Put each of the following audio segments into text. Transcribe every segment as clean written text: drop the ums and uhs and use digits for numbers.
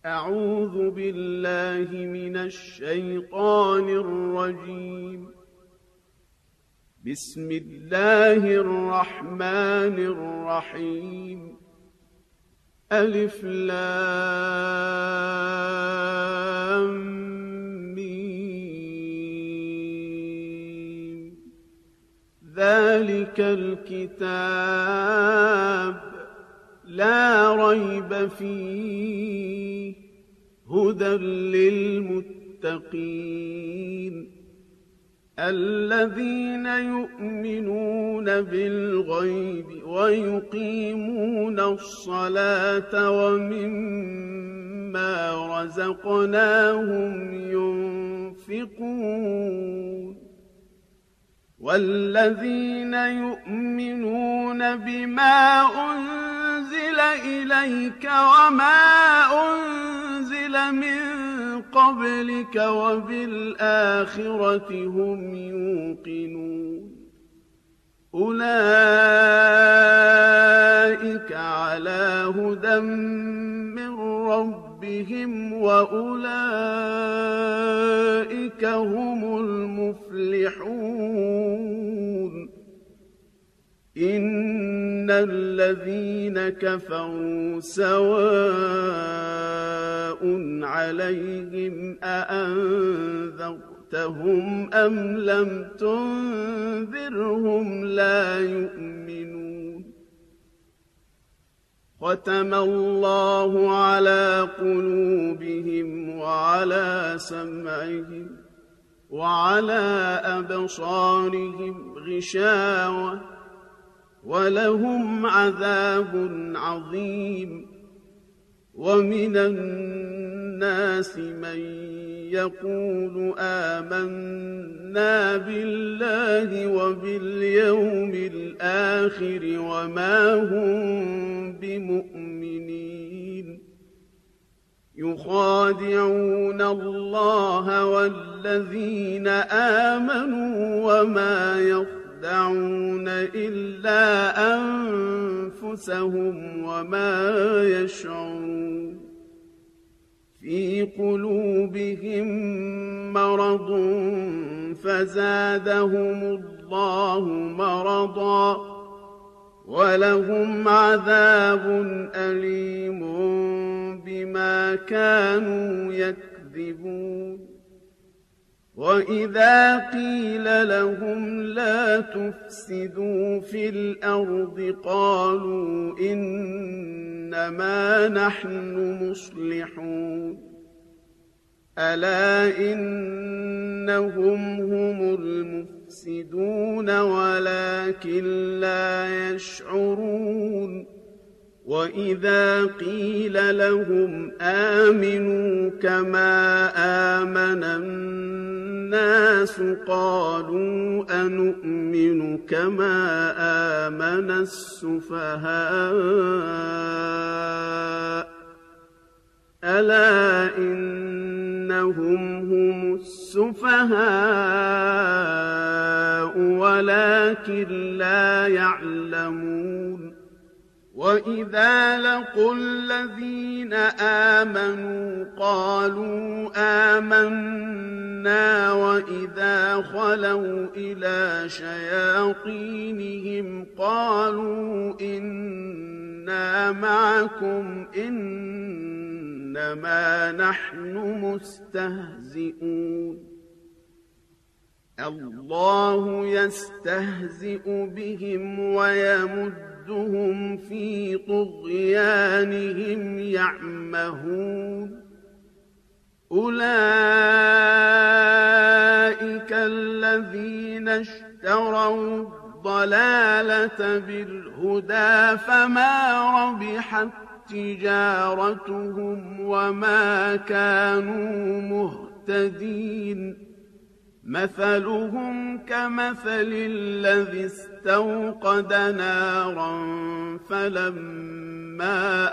أعوذ بالله من الشيطان الرجيم. بسم الله الرحمن الرحيم. ألف لام ميم. ذلك الكتاب لا ريب فيه هدى للمتقين الذين يؤمنون بالغيب ويقيمون الصلاة ومما رزقناهم ينفقون والذين يؤمنون بما أنزل إليك وما أنزل من قبلك وبالآخرة هم يوقنون أولئك على هدى من ربهم وأولئك هم المفلحون إن الذين كفروا سواء عليهم أأنذرتهم أم لم تنذرهم لا يؤمنون ختم الله على قلوبهم وعلى سمعهم وعلى أبصارهم غشاوة ولهم عذاب عظيم ومن الناس من يقول آمنا بالله وباليوم الآخر وما هم بمؤمنين يخادعون الله والذين آمنوا وما يخدعون إلا أنفسهم وما يشعرون في قلوبهم مرض فزادهم الله مرضا ولهم عذاب أليم بما كانوا يكذبون وإذا قيل لهم لا تفسدوا في الأرض قالوا إنما نحن مصلحون ألا إنهم هم المفسدون ولكن لا يشعرون وإذا قيل لهم آمنوا كما آمن الناس قالوا أنؤمن كما آمن السفهاء ألا إنهم هم السفهاء ولكن لا يعلمون وإذا لقوا الذين آمنوا قالوا آمنا وإذا خلوا إلى شياطينهم قالوا إنا معكم إنما نحن مستهزئون الله يستهزئ بهم ويمدهم في طغيانهم يعمهون أولئك الذين اشتروا الضلالة بالهدى فما ربحت تجارتهم وما كانوا مهتدين مثلهم كمثل الذي استوقد نارا فلما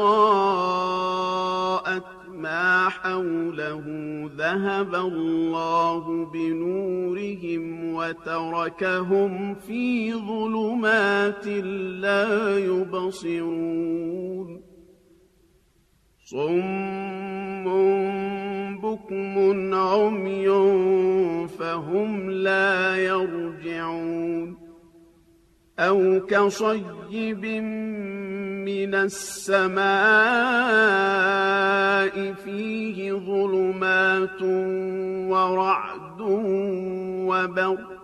أضاءت ما حوله ذهب الله بنورهم وتركهم في ظلمات لا يبصرون صم فهم لا يرجعون أو كصيب من السماء فيه ظلمات ورعد وبرق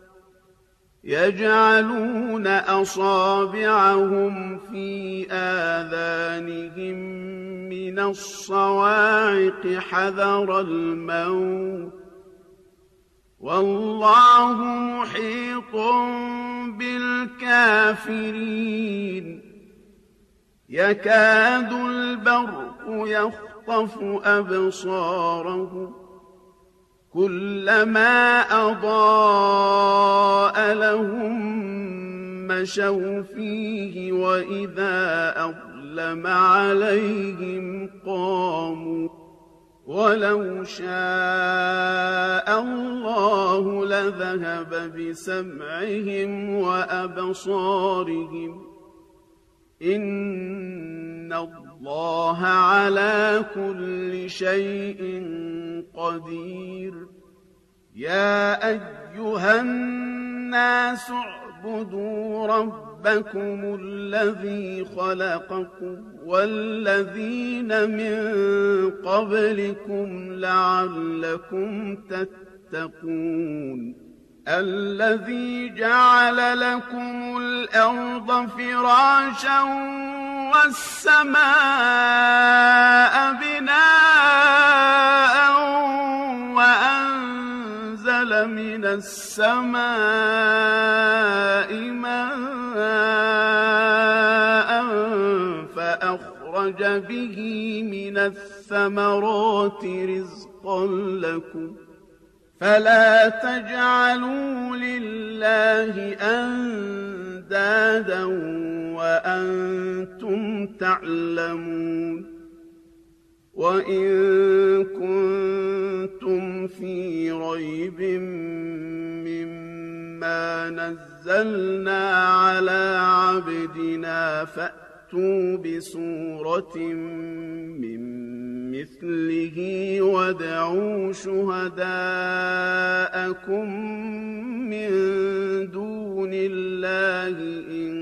يجعلون أصابعهم في آذانهم من الصواعق حذر الموت والله محيط بالكافرين يكاد البرق يخطف أبصارهم كلما أضاء لهم مشوا فيه وإذا أظلم عليهم قاموا ولو شاء الله لذهب بسمعهم وأبصارهم إن الله على كل شيء قدير يا أيها الناس اعبدوا ربكم الذي خلقكم والذين من قبلكم لعلكم تتقون الذي جعل لكم الأرض فراشا والسماء بناء وأنزل من السماء ماء فأخرج به من الثمرات رزقا لكم فلا تجعلوا لله أندادا وأنتم تعلمون وإن كنتم في ريب مما نزلنا على عبدنا فأتوا بسورة من مثله وادعوا شهداءكم من دون الله إن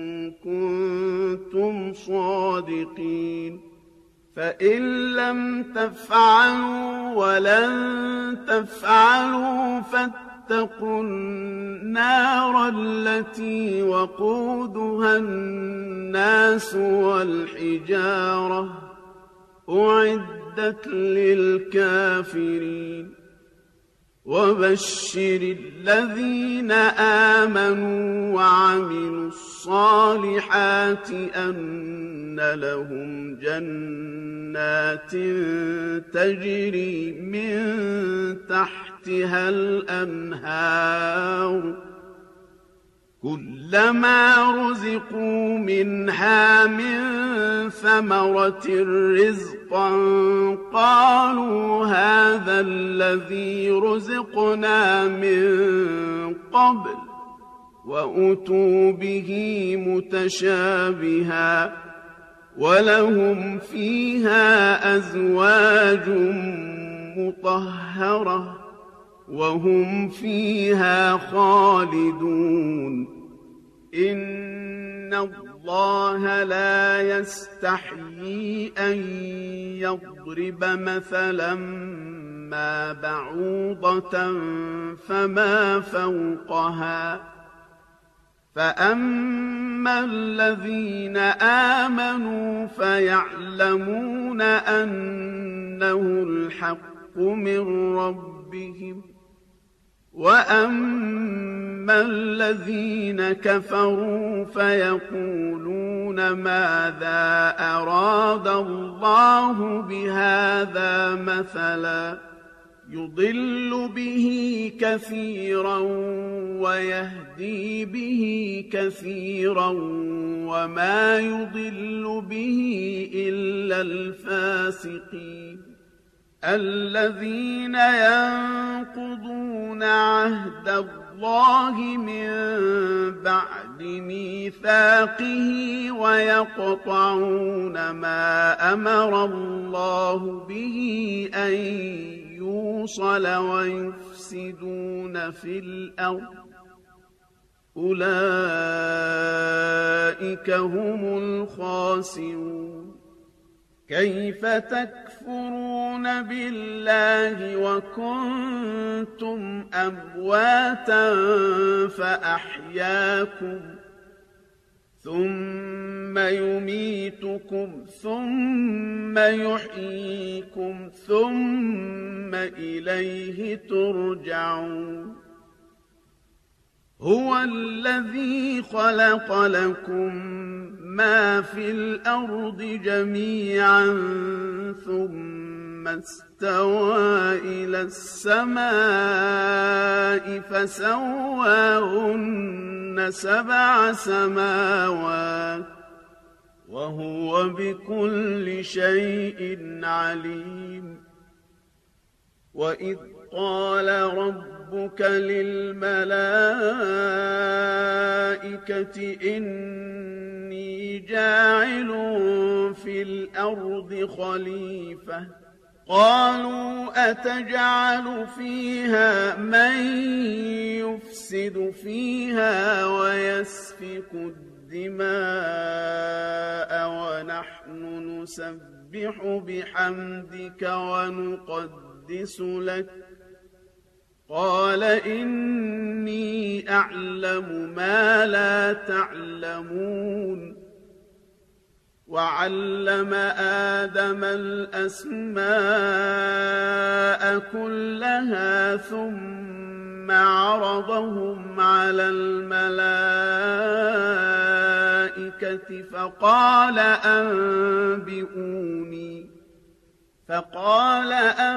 كنتم صادقين فإن لم تفعلوا ولن تفعلوا فاتقوا النار التي وقودها الناس والحجارة أعدت للكافرين وبشر الذين آمنوا وعملوا الصالحات أن لهم جنات تجري من تحتها الأنهار كلما رزقوا منها من ثمرة رزقا قالوا هذا الذي رزقنا من قبل وأتوا به متشابها ولهم فيها أزواج مطهرة وهم فيها خالدون إن الله لا يستحيي أن يضرب مثلا ما بعوضة فما فوقها فأما الذين آمنوا فيعلمون أنه الحق من ربهم وأما الذين كفروا فيقولون ماذا أراد الله بهذا مثلا يضل به كثيرا ويهدي به كثيرا وما يضل به إلا الفاسقين الذين ينقضون عهد الله من بعد ميثاقه ويقطعون ما أمر الله به أن اليوصل ويفسدون في الأرض أولئك هم الخاسرون. كيف تكفرون بالله وكنتم أمواتا فأحياكم ثم يميتكم ثم يحييكم ثم إليه ترجعون. هو الذي خلق لكم ما في الأرض جميعا ثم استوى إلى السماء فسواهن 7 سماوات وهو بكل شيء عليم. وإذ قال ربك للملائكة إني جاعل في الأرض خليفة قالوا أتجعل فيها من يفسد فيها ويسفك الدماء ونحن نسبح بحمدك ونقدس لك قال إني أعلم ما لا تعلمون. وعلم آدم الأسماء كلها ثم عرضهم على الملائكة فقال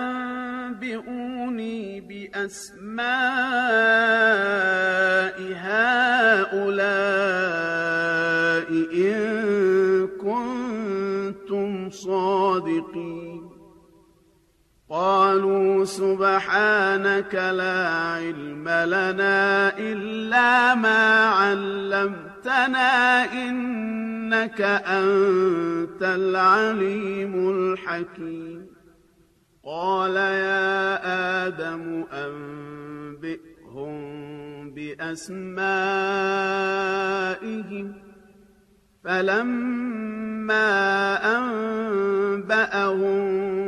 أنبئوني بأسماء هؤلاء إن كنتم صادقين. قالوا سبحانك لا علم لنا إلا ما علمتنا إنك أنت العليم الحكيم. قال يا آدم أنبئهم بأسمائهم فلما أنبأهم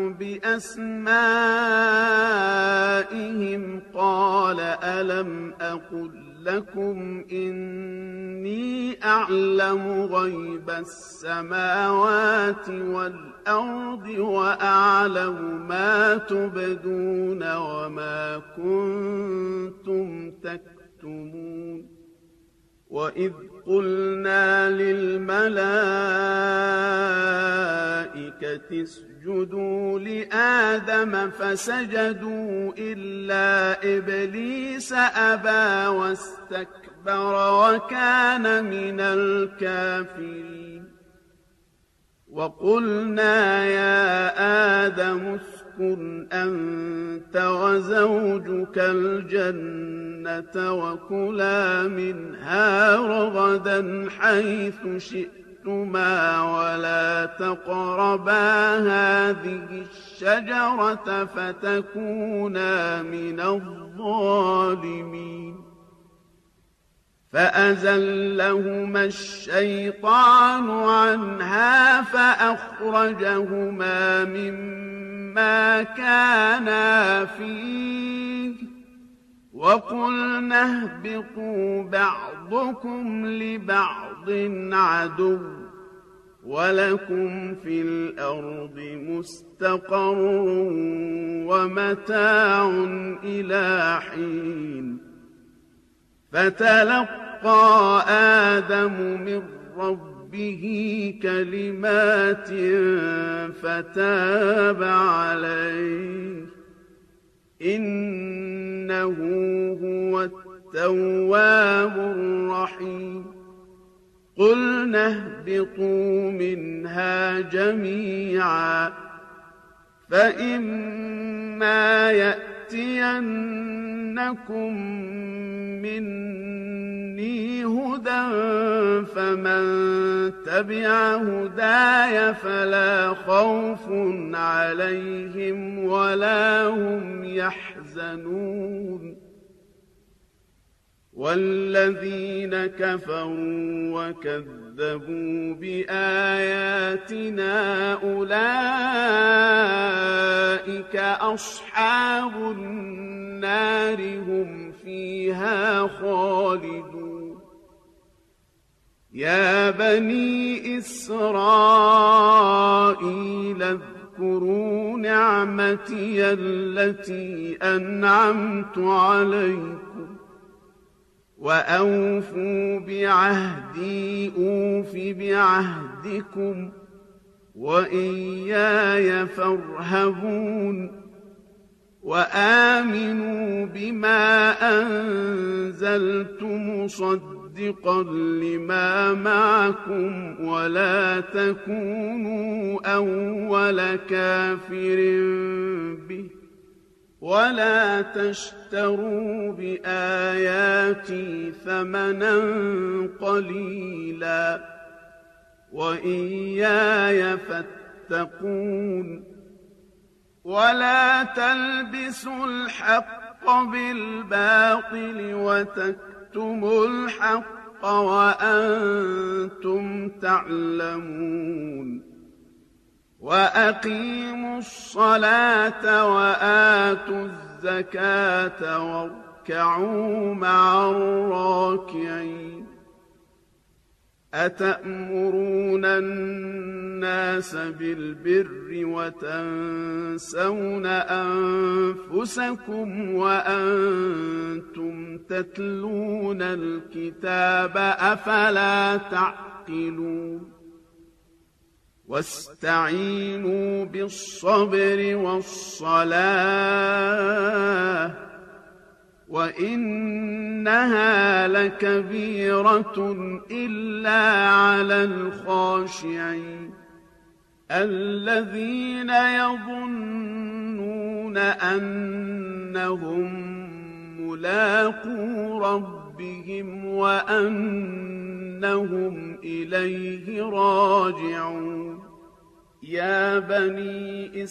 بأسمائهم قال ألم أقل لكم إني أعلم غيب السماوات والأرض وأعلم ما تبدون وما كنتم تكتمون. وإذ قلنا للملائكة اسجدوا لآدم فسجدوا إلا إبليس أبى واستكبر وكان من الكافرين. وقلنا يا آدم اسكن أنت وزوجك الجنة وكلا منها رغدا حيث شئتما ولا تقربا هذه الشجرة فتكونا من الظالمين. فأزلهما الشيطان عنها فأخرجهما مما كانا فيه وقلنا اهبطوا بعضكم لبعض عدو ولكم في الأرض مستقر ومتاع إلى حين. فتلقى آدم من ربه كلمات فتاب عليه إنه هو التواب الرحيم. قلنا اهبطوا منها جميعا فإما يأتينكم مني لي هدى فمن تبع هداي فلا خوف عليهم ولا هم يحزنون والذين كفروا وكذبوا بآياتنا أولئك أصحاب النار هم فيها خالدون يا بني إسرائيل اذكروا نعمتي التي أنعمت عليكم وأوفوا بعهدي أوف بعهدكم وإياي فارهبون وآمنوا بما أنزلت مصدقا لما معكم ولا تكونوا أول كافر به ولا تشتروا بآياتي ثمنا قليلا وإياي فاتقون ولا تلبسوا الحق بالباطل وتكتموا الحق وأنتم تعلمون وأقيموا الصلاة وآتوا الزكاة واركعوا مع الراكعين أتأمرون الناس بالبر وتنسون أنفسكم وأنتم تتلون الكتاب أفلا تعقلون واستعينوا بالصبر والصلاة وإنها لكبيرة إلا على الخاشعين الذين يظنون أنهم ملاقو ربهم وأنهم إليه راجعون يا بني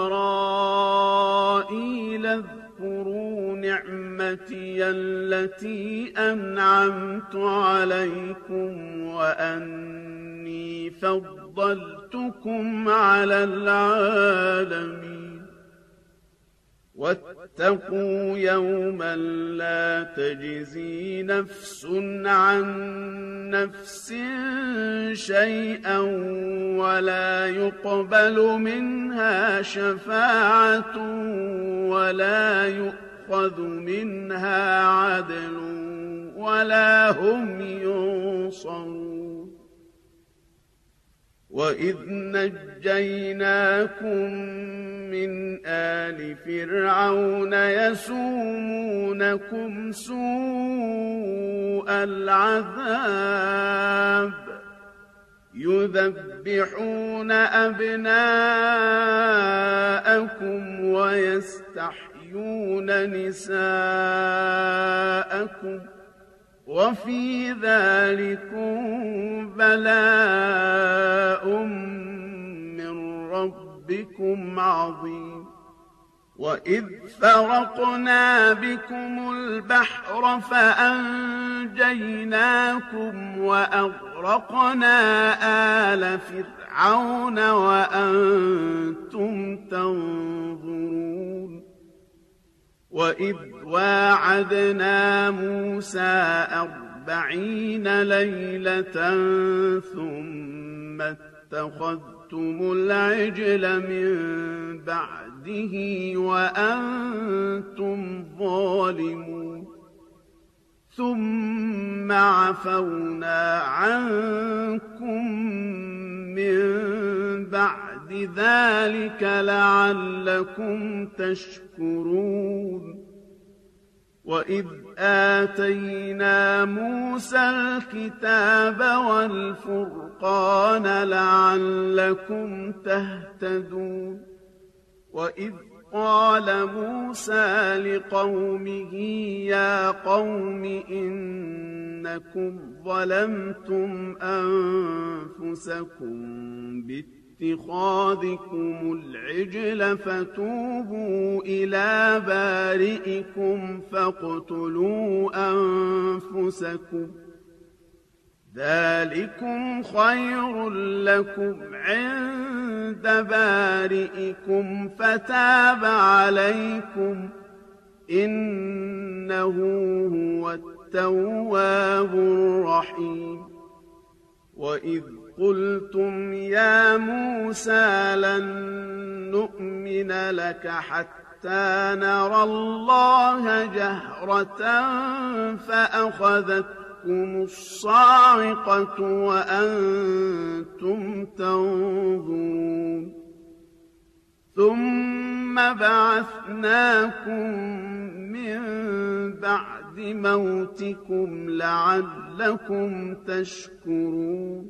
إسرائيل اذكروا نعمتي التي أنعمت عليكم وأني فضلتكم على العالمين واتقوا يوما لا تجزي نفس عن نفس شيئا ولا يقبل منها شفاعة ولا يؤخذ منها عدل ولا هم ينصرون وإذ نجيناكم من آل فرعون يسومونكم سوء العذاب يذبحون أبناءكم ويستحيون نساءكم وفي ذلكم بلاء من ربكم عظيم وإذ فرقنا بكم البحر فأنجيناكم وأغرقنا آل فرعون وأنتم تنظرون وإذ واعدنا موسى 40 ليلة ثم اتخذتم العجل من بعده وأنتم ظالمون ثم عفونا عنكم من بعد ذلك لعلكم تشكرون وإذ آتينا موسى الكتاب والفرقان لعلكم تهتدون وإذ قال موسى لقومه يا قوم إن إنكم ظلمتم أنفسكم باتخاذكم العجل فتوبوا إلى بارئكم فاقتلوا أنفسكم ذلكم خير لكم عند بارئكم فتاب عليكم إنه هو التواب الرحيم وإذ قلتم يا موسى لن نؤمن لك حتى نرى الله جهرة فأخذتكم الصاعقة وأنتم تنظرون ثم بعثناكم من بعد موتكم لعلكم تشكرون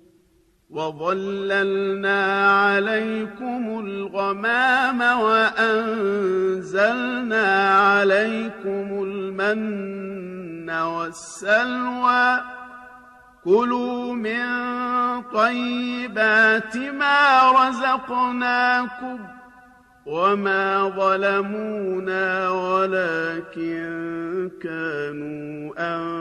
وظللنا عليكم الغمام وأنزلنا عليكم المن والسلوى كلوا من طيبات ما رزقناكم وما ظلمونا ولكن كانوا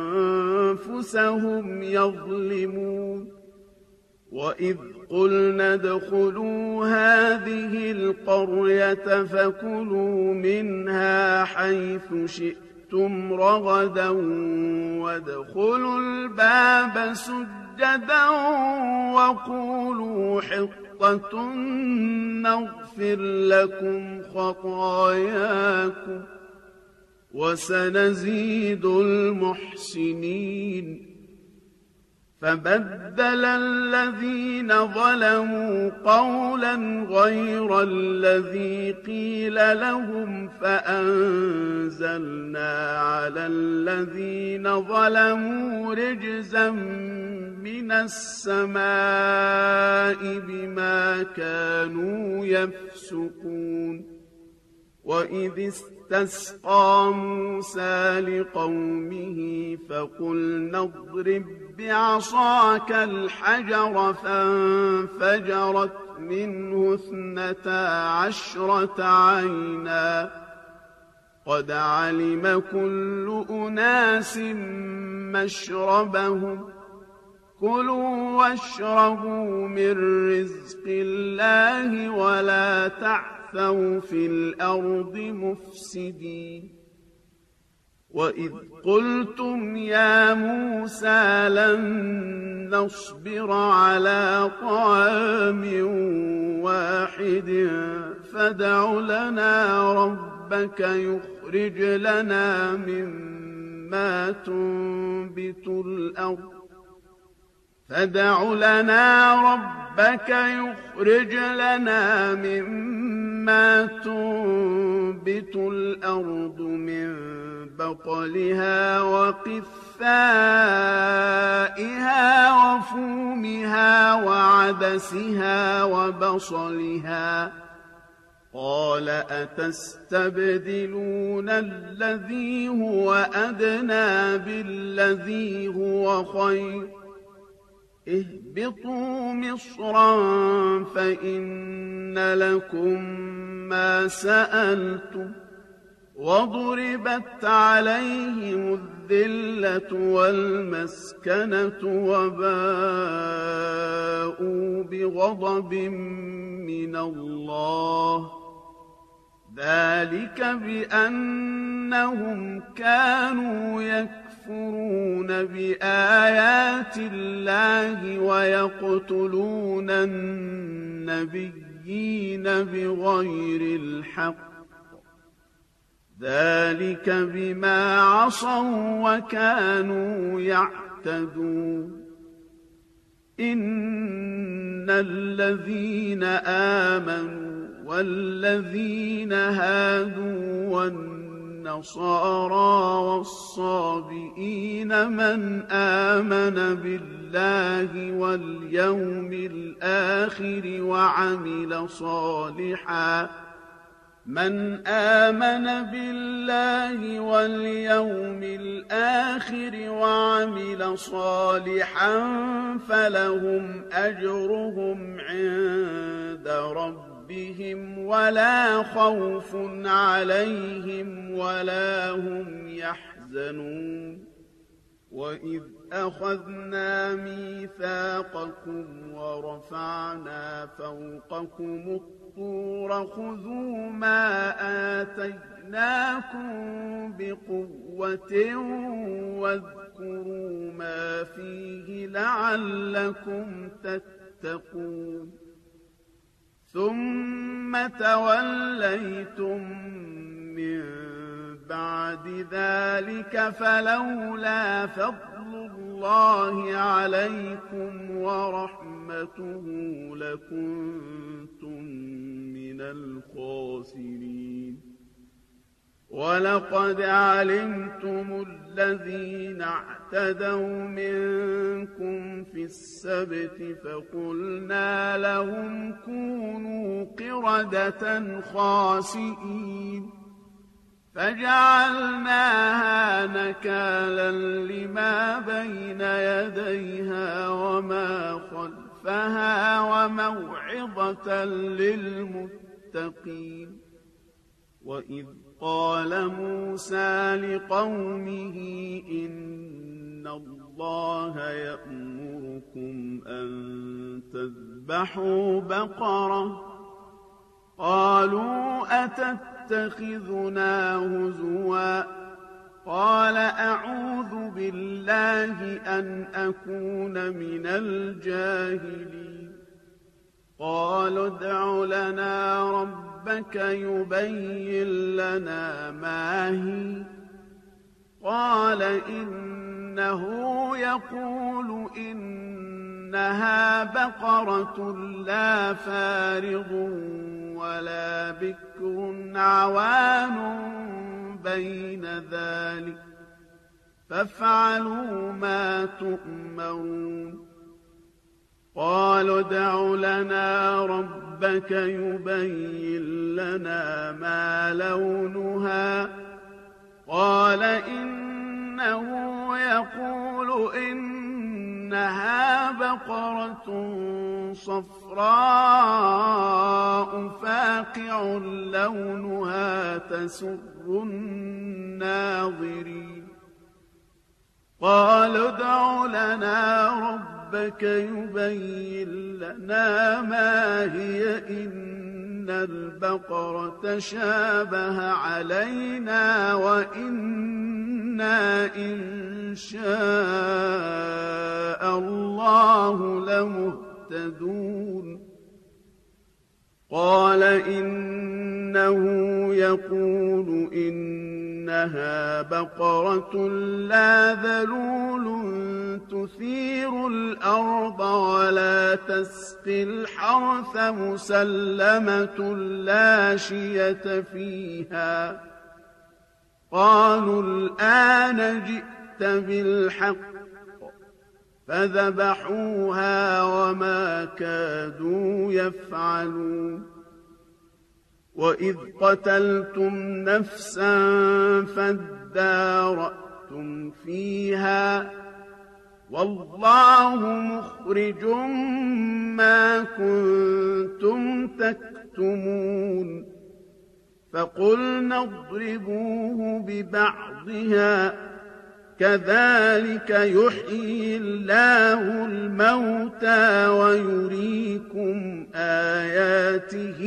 أنفسهم يظلمون وإذ قلنا ادخلوا هذه القرية فكلوا منها حيث شئتم رغدا وادخلوا الباب سجدا وقولوا حطة نغفر لكم خطاياكم وسنزيد المحسنين فبدل الذين ظلموا قولا غير الذي قيل لهم فأنزلنا على الذين ظلموا رجزا من السماء بما كانوا يفسقون وإذ استسقى موسى لقومه فقلنا اضرب بعصاك الحجر فانفجرت منه 12 عينا قد علم كل أناس مشربهم كلوا واشربوا من رزق الله ولا تعثوا في الأرض مفسدين وإذ قلتم يا موسى لن نصبر على طعام واحد فادع لنا ربك يخرج لنا مما تنبت الأرض يخرج لنا مما تنبت الأرض من بقلها وقثائها وفومها وعدسها وبصلها قال أتستبدلون الذي هو أدنى بالذي هو خير اهبطوا مصرا فإن لكم ما سألتم وضربت عليهم الذلة والمسكنة وباءوا بغضب من الله ذلك بأنهم كانوا يكفرون بآيات الله ويقتلون النبيين بغير الحق ذلك بما عصوا وكانوا يعتدون إن الذين آمنوا والذين هادوا والنصارى والصابئين من آمن بالله واليوم الآخر من آمن بالله واليوم الآخر وعمل صالحا فلهم أجرهم عند ربهم ولا خوف عليهم ولا هم يحزنون وإذ أخذنا ميثاقكم ورفعنا فوقكم الطور خذوا ما آتيناكم بقوة واذكروا ما فيه لعلكم تتقون ثم توليتم من بعد ذلك فلولا فضل الله عليكم ورحمته لكنتم من الخاسرين ولقد علمتم الذين اعتدوا منكم في السبت فقلنا لهم كونوا قردة خاسئين فجعلناها نكالا لما بين يديها وما خلفها وموعظة للمتقين وإذ قال موسى لقومه إن الله يأمركم أن تذبحوا بقرة قالوا أتتخذنا هزوا قال أعوذ بالله أن أكون من الجاهلين قالوا ادع لنا ربك يبين لنا ما هي قال إنه يقول إنها بقرة لا فارض ولا بكر عوان بين ذلك فافعلوا ما تؤمرون قالوا ادع لنا ربك يبين لنا ما لونها قال إنه يقول إنها بقرة صفراء فاقع لونها تسر الناظرين قالوا ادع لنا ربك يبين لنا ما هي إن البقرة شابه علينا وإنا إن شاء الله لمهتدون قال إنه يقول إنها بقرة لا ذلول تثير الأرض ولا تسقي الحرث مسلمة لا شية فيها قالوا الآن جئت بالحق فذبحوها وما كادوا يفعلون وإذ قتلتم نفسا فادارأتم فيها والله مخرج ما كنتم تكتمون فقلنا اضربوه ببعضها كذلك يحيي الله الموتى ويريكم آياته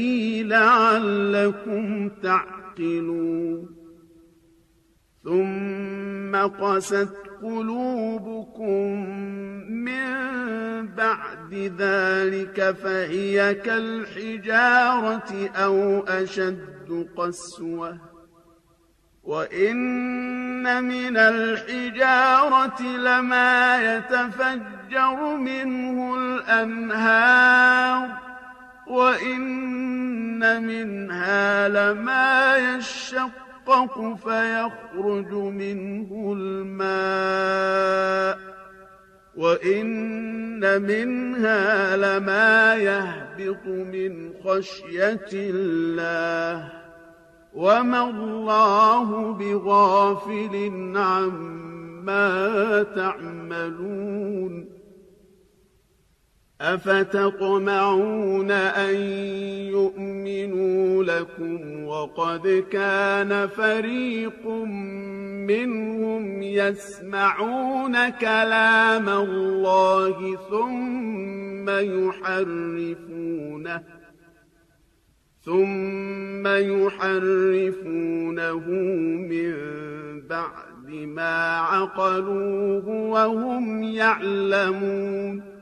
لعلكم تعقلون ثم قست قلوبكم من بعد ذلك فهي كالحجارة أو أشد قسوة وإن من الحجارة لما يتفجر منه الأنهار وإن منها لما يشقق فيخرج منه الماء وإن منها لما يهبط من خشية الله وما الله بغافل عما تعملون أفتطمعون أن يؤمنوا لكم وقد كان فريق منهم يسمعون كلام الله ثم يحرفونه من بعد ما عقلوه وهم يعلمون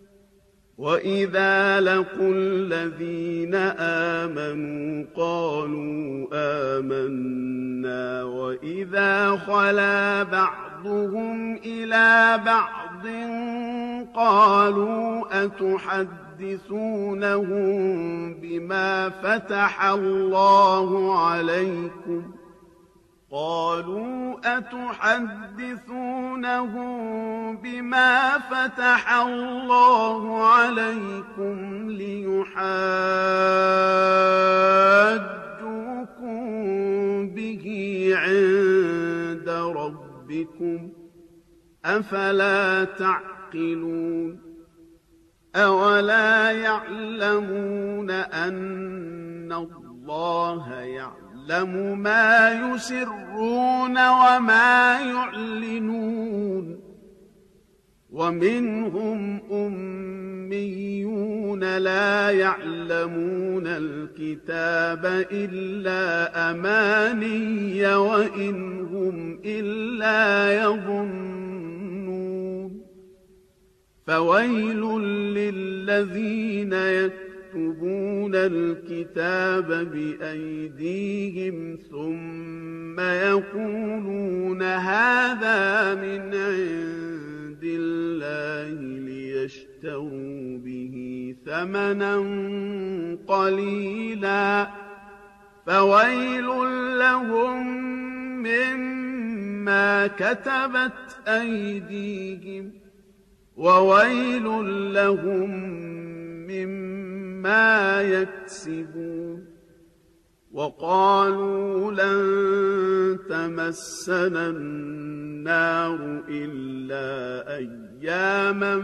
وإذا لقوا الذين آمنوا قالوا آمنا وإذا خلا بعضهم إلى بعض قالوا أتحدثونهم بما فتح الله عليكم ليحاجوكم به عند ربكم أفلا تعقلون أولا يعلمون أن الله يعلم ما يسرون وما يعلنون ومنهم أميون لا يعلمون الكتاب إلا أماني وإن هم إلا يظنون فويل للذين يكتبون الكتاب بأيديهم ثم يقولون هذا من عند الله ليشتروا به ثمنا قليلا فويل لهم مما كتبت أيديهم وويل لهم مما يكسبون وقالوا لن تمسنا النار إلا أياما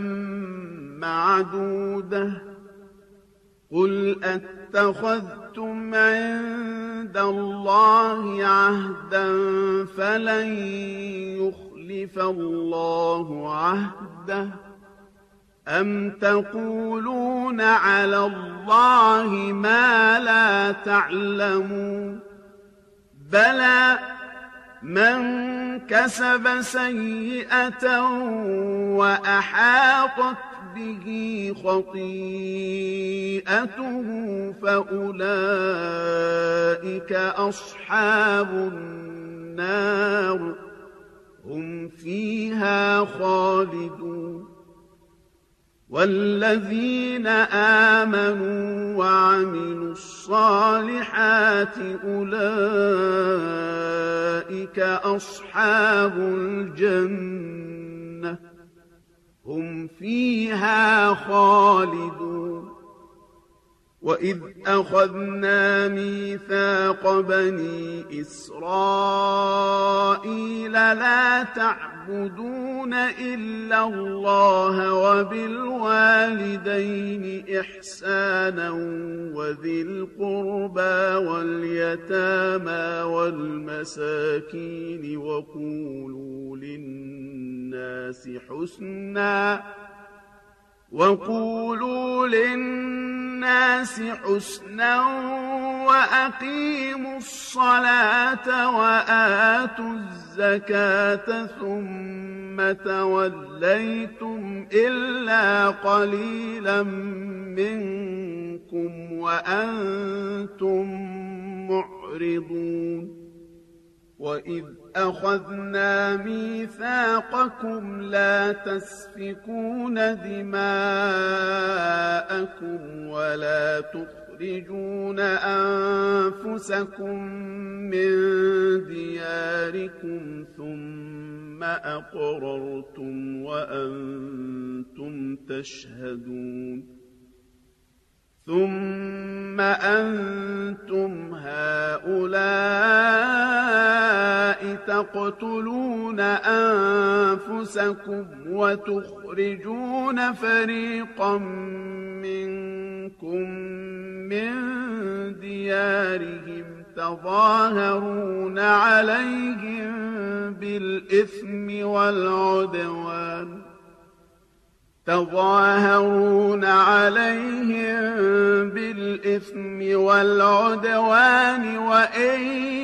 معدودة قل أتخذتم عند الله عهدا فلن يخلف الله عهده أم تقولون على الله ما لا تعلمون بلى من كسب سيئة وأحاطت به خطيئته فأولئك أصحاب النار هم فيها خالدون والذين آمنوا وعملوا الصالحات أولئك أصحاب الجنة هم فيها خالدون وإذ أخذنا ميثاق بني إسرائيل لا تعبدون إلا الله وبالوالدين إحسانا وذي القربى واليتامى والمساكين وقولوا للناس حسنا وأقيموا الصلاة وآتوا الزكاة ثم توليتم إلا قليلا منكم وأنتم معرضون وإذ أخذنا ميثاقكم لا تسفكون دماءكم ولا تخرجون أنفسكم من دياركم ثم أقررتم وأنتم تشهدون ثم أنتم هؤلاء تقتلون أنفسكم وتخرجون فريقا منكم من ديارهم تظاهرون عليهم بالإثم والعدوان وإن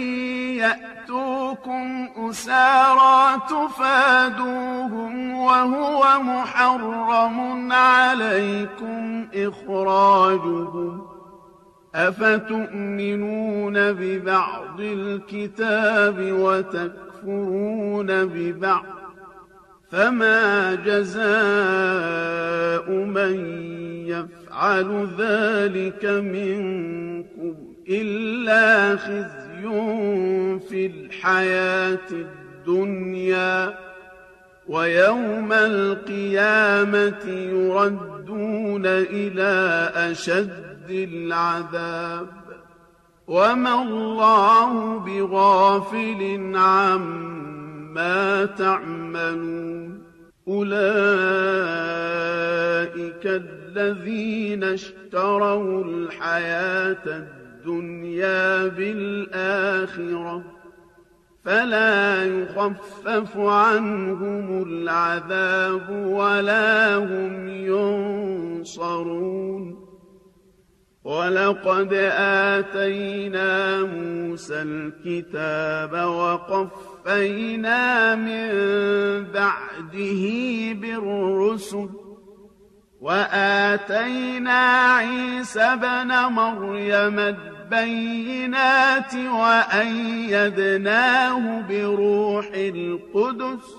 يأتوكم أسارى تفادوهم وهو محرم عليكم إخراجهم أفتؤمنون ببعض الكتاب وتكفرون ببعض فما جزاء من يفعل ذلك منكم إلا خزي في الحياة الدنيا ويوم القيامة يردون إلى أشد العذاب وما الله بغافل عما تعملون أولئك الذين اشتروا الحياة الدنيا بالآخرة فلا يخفف عنهم العذاب ولا هم ينصرون ولقد آتينا موسى الكتاب وقفينا من بعده بالرسل وآتينا عيسى ابن مريم البينات وأيدناه بروح القدس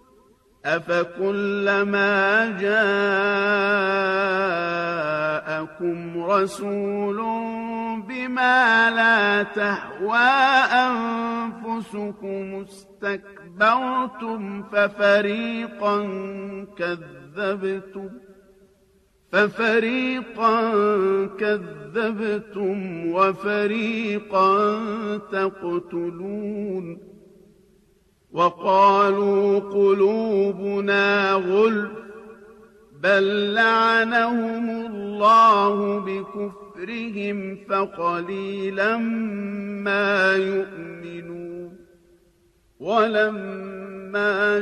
أفكلما جاءكم رسول بما لا تهوى أنفسكم استكبرتم ففريقا كذبتم وفريقا تقتلون وقالوا قلوبنا غلف بل لعنهم الله بكفرهم فقليلا ما يؤمنون ولما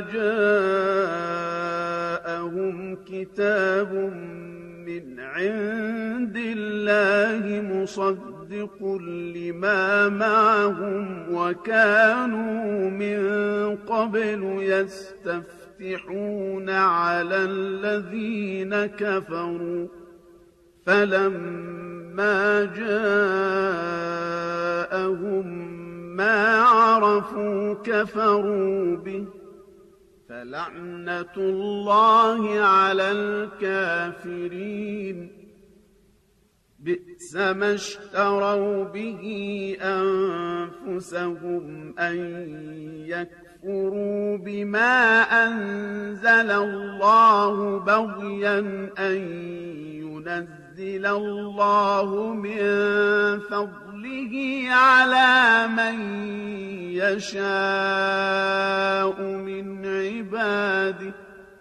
جاءهم كتاب من عند الله مصدق لما معهم وكانوا من قبل يستفتحون على الذين كفروا فلما جاءهم ما عرفوا كفروا به فلعنة الله على الكافرين بئس ما اشتروا به أنفسهم أن يكفروا بما أنزل الله بغيا أن ينزل الله من فضله على من يشاء من عباده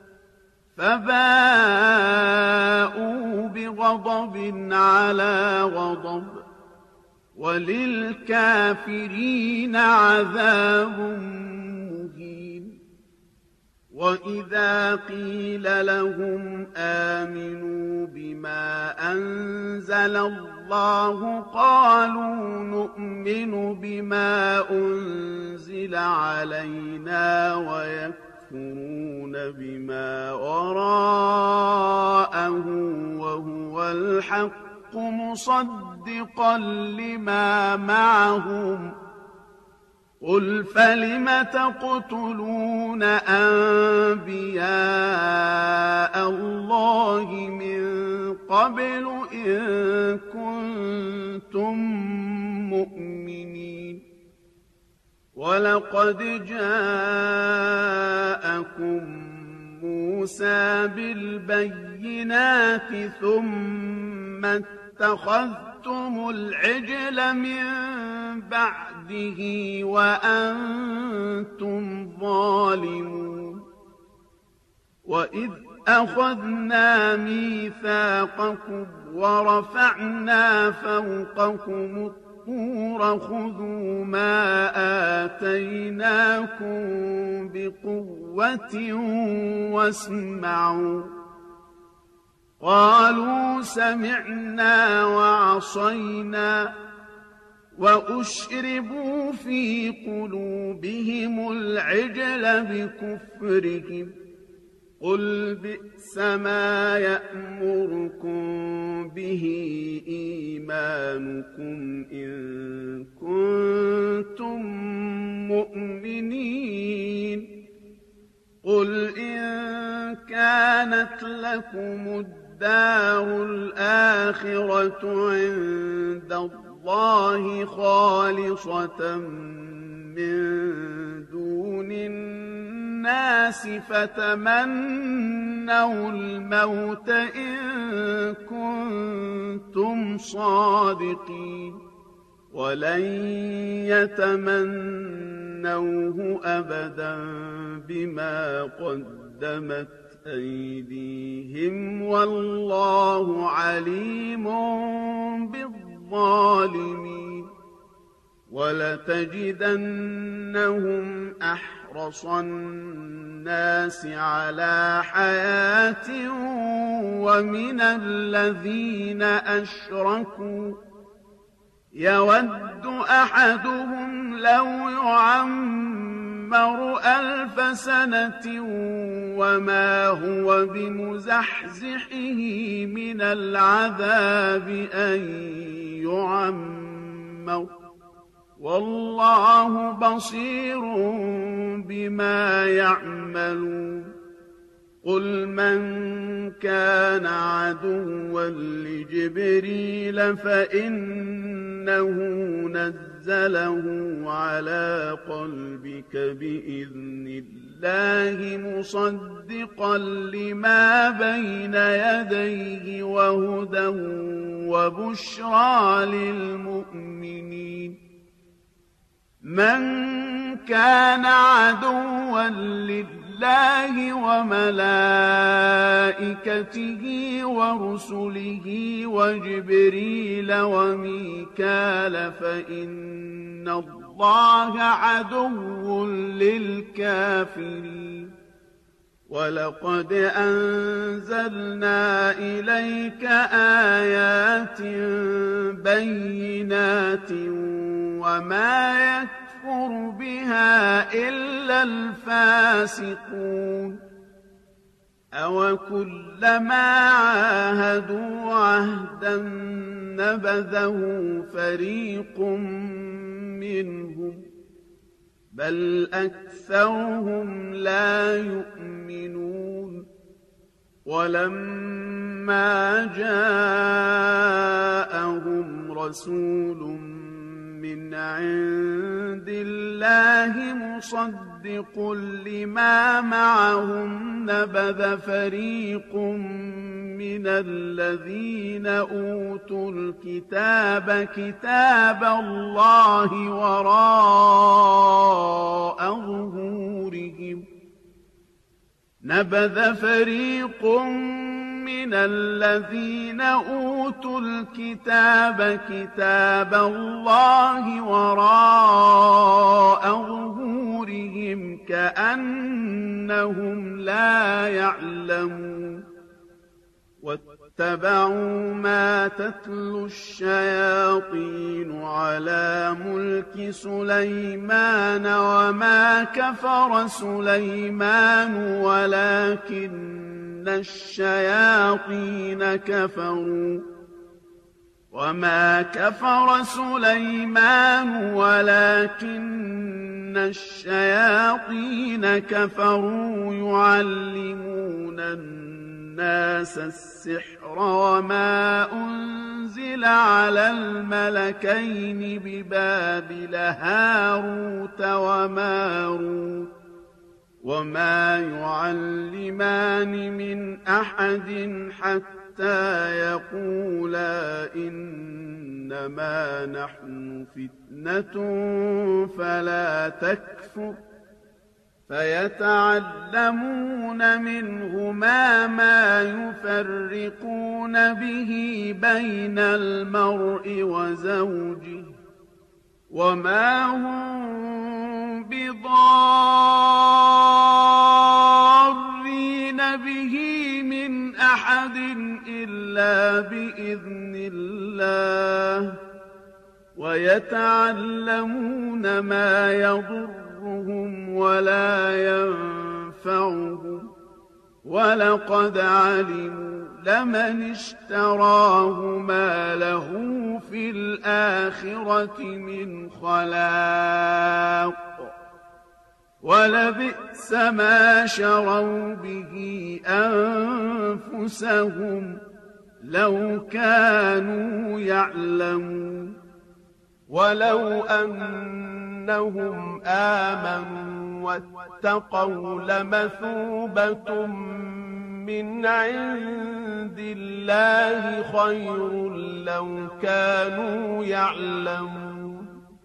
فباءوا بغضب على غضب وللكافرين عذاب مهين وإذا قيل لهم آمنوا بما أنزل الله قالوا نؤمن بما أنزل علينا ويكفرون بما وراءه وهو الحق مصدقا لما معهم قل فلم تقتلون أنبياء الله من قبل إن كنتم مؤمنين ولقد جاءكم موسى بالبينات ثم اتخذتم اتخذتم العجل من بعده وأنتم ظالمون وإذ أخذنا ميثاقكم ورفعنا فوقكم الطور خذوا ما آتيناكم بقوة واسمعوا قالوا سمعنا وعصينا وأشربوا في قلوبهم العجل بكفرهم قل بئس ما يأمركم به إيمانكم إن كنتم مؤمنين قل إن كانت لكم الدار الآخرة عند الله خالصة من دون الناس فتمنوا الموت إن كنتم صادقين ولن يتمنوه أبدا بما قدمت أيديهم والله عليم بالظالمين ولتجدنهم أحرص الناس على حياة ومن الذين أشركوا يود أحدهم لو يعمر 1000 سنة وما هو بمزحزحه من العذاب أن يعمر والله بصير بما يعملون قل من كان عدوا لجبريل فإنه نزله على قلبك بإذن الله مصدقا لما بين يديه وهدى وبشرى للمؤمنين من كان عدوا لله وملائكته ورسله وجبريل وميكال فإن الله عدو للكافرين ولقد أنزلنا إليك آيات بينات وما يكفر بها إلا الفاسقون أوكلما عاهدوا عهدا نبذه فريق منهم بل أكثرهم لا يؤمنون ولما جاءهم رسول من عند الله مصدق لما معهم نبذ فريق من الذين أوتوا الكتاب كتاب الله وراء ظهورهم نبذ فريق من الذين أوتوا الكتاب كتاب الله وراء ظهورهم كأنهم لا يعلمون واتبعوا ما تتلو الشياطين على ملك سليمان وما كفر سليمان ولكن الشياطين كفروا وما كفر سليمان ولكن الشياطين كفروا يعلمون الناس السحر وما أنزل على الملكين ببابل هاروت وماروت وما يعلمان من أحد حتى حتى يقولا إنما نحن فتنة فلا تكفر فيتعلمون منهما ما يفرقون به بين المرء وزوجه وما هم بضارين به من أحد إلا بإذن الله ويتعلمون ما يضرهم ولا ينفعهم ولقد علموا لمن اشتراه ما له في الآخرة من خلاق ولبئس ما شروا به أنفسهم لو كانوا يعلمون ولو أنهم آمنوا واتقوا لمثوبة من عند الله خير لو كانوا يعلمون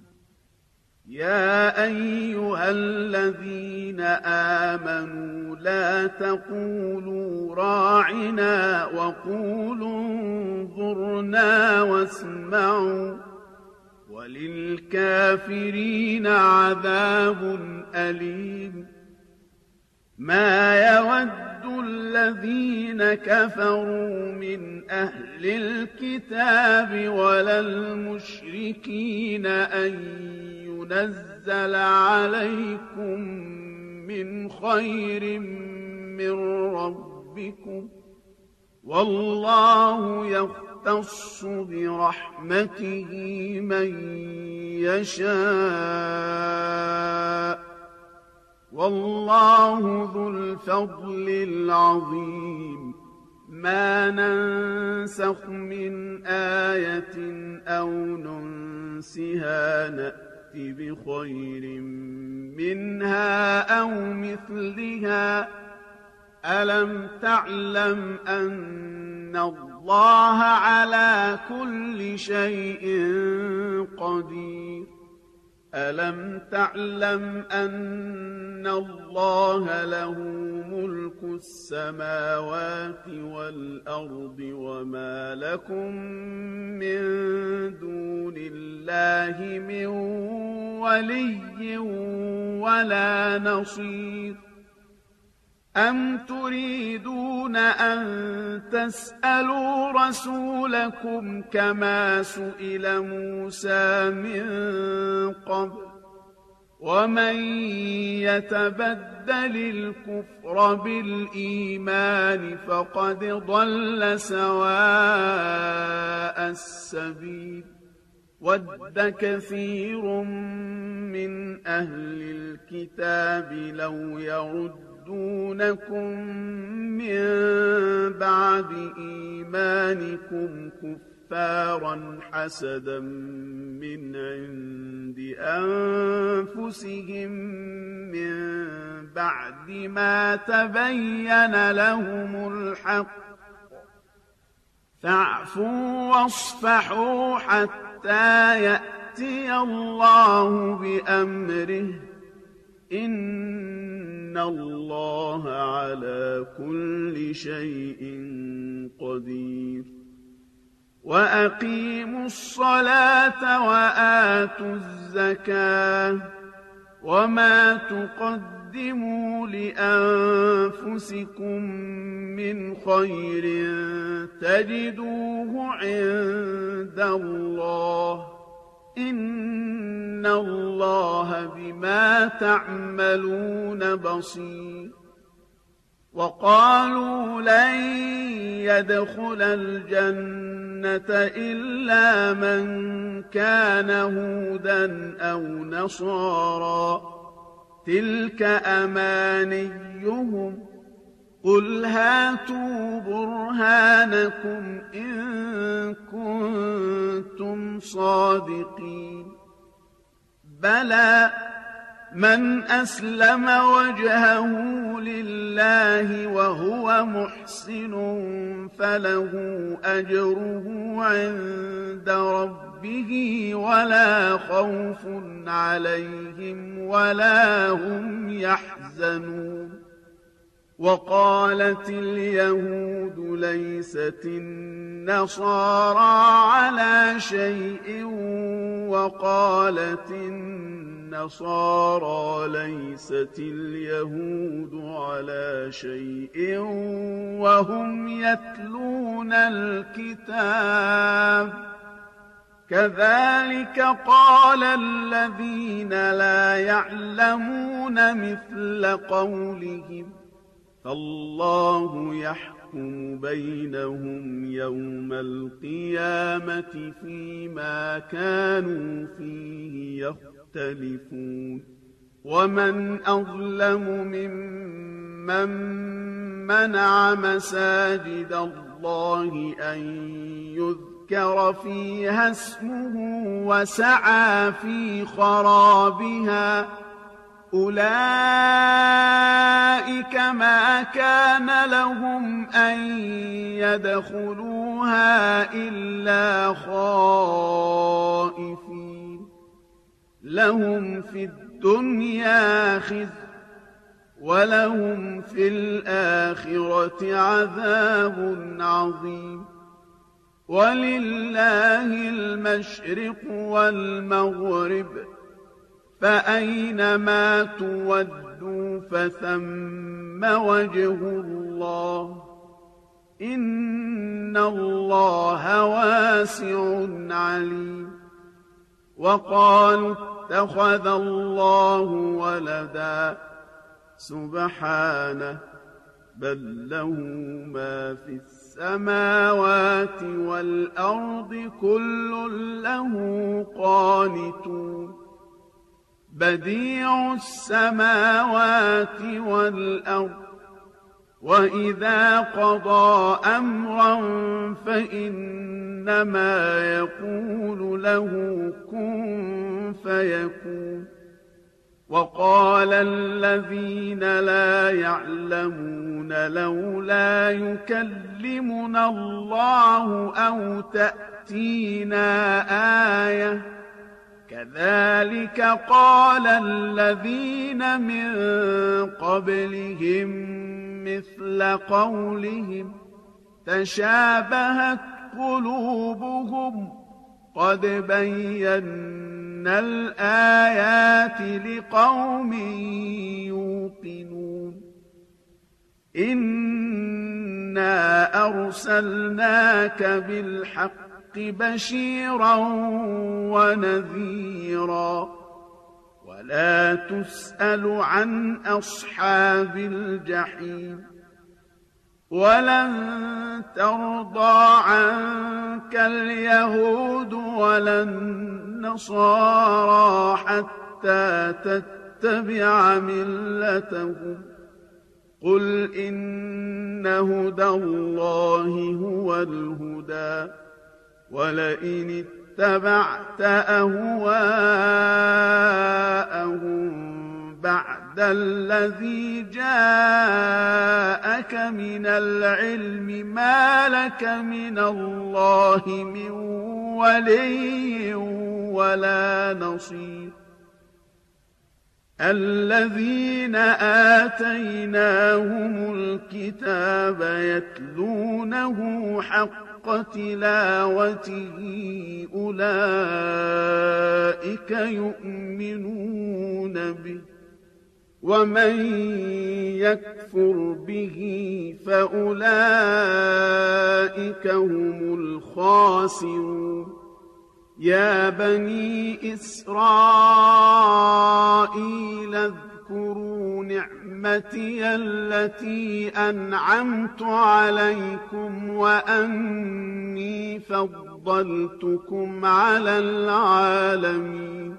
يا أيها الذين آمنوا لا تقولوا راعنا وقولوا انظرنا واسمعوا وللكافرين عذاب أليم ما يود الذين كفروا من أهل الكتاب ولا المشركين أن ينزل عليكم من خير من ربكم والله يختص برحمته من يشاء والله ذو الفضل العظيم ما ننسخ من آية أو ننسها نأت بخير منها أو مثلها ألم تعلم أن الله على كل شيء قدير ألم تعلم أن الله له ملك السماوات والأرض وما لكم من دون الله من ولي ولا نصير أم تريدون أن تسألوا رسولكم كما سئل موسى من قبل ومن يتبدل الكفر بالإيمان فقد ضل سواء السبيل ود كثير من أهل الكتاب لو يردونكم من بعد إيمانكم كفارا حسدا من عند أنفسهم من بعد ما تبين لهم الحق فاعفوا واصفحوا حتى يأتي الله بأمره إن الله على كل شيء قدير وأقيموا الصلاة وآتوا الزكاة وما تقدموا لأنفسكم من خير تجدوه عند الله إن الله بما تعملون بصير وقالوا لن يدخل الجنة إلا من كان هودا أو نصارى تلك أمانيهم قل هاتوا برهانكم إن كنتم صادقين بلى من أسلم وجهه لله وهو محسن فله أجره عند ربه ولا خوف عليهم ولا هم يحزنون. وقالت اليهود ليست النصارى على شيء وقالت النصارى ليست اليهود على شيء وهم يتلون الكتاب. كذلك قال الذين لا يعلمون مثل قولهم فالله يحكم بينهم يوم القيامة فيما كانوا فيه يختلفون. ومن أظلم ممن منع مساجد الله أن يذكر فيها اسمه وسعى في خرابها أولئك ما كان لهم أن يدخلوها إلا خائفين لهم في الدنيا خزي ولهم في الآخرة عذاب عظيم. ولله المشرق والمغرب فأينما تودوا فثم وجه الله إن الله واسع عليم. وقالوا اتخذ الله ولدا سبحانه بل له ما في السماوات والأرض كل له قانتون. بديع السماوات والأرض وإذا قضى أمرا فإنما يقول له كن فيكون. وقال الذين لا يعلمون لولا يكلمنا الله أو تأتينا آية كذلك قال الذين من قبلهم مثل قولهم تشابهت قلوبهم قد بينا الآيات لقوم يوقنون. إنا أرسلناك بالحق بشيرا ونذيرا ولا تسأل عن أصحاب الجحيم. ولن ترضى عنك اليهود ولا النصارى حتى تتبع ملتهم قل إن هدى الله هو الهدى ولئن اتبعت أهواءهم بعد الذي جاءك من العلم ما لك من الله من ولي ولا نصير. الذين آتيناهم الكتاب يتلونه حق تلاوته أولئك يؤمنون به ومن يكفر به فأولئك هم الخاسرون. يا بني إسرائيل اذكروا نعمتي التي أنعمت عليكم وأني فضلتكم على العالمين.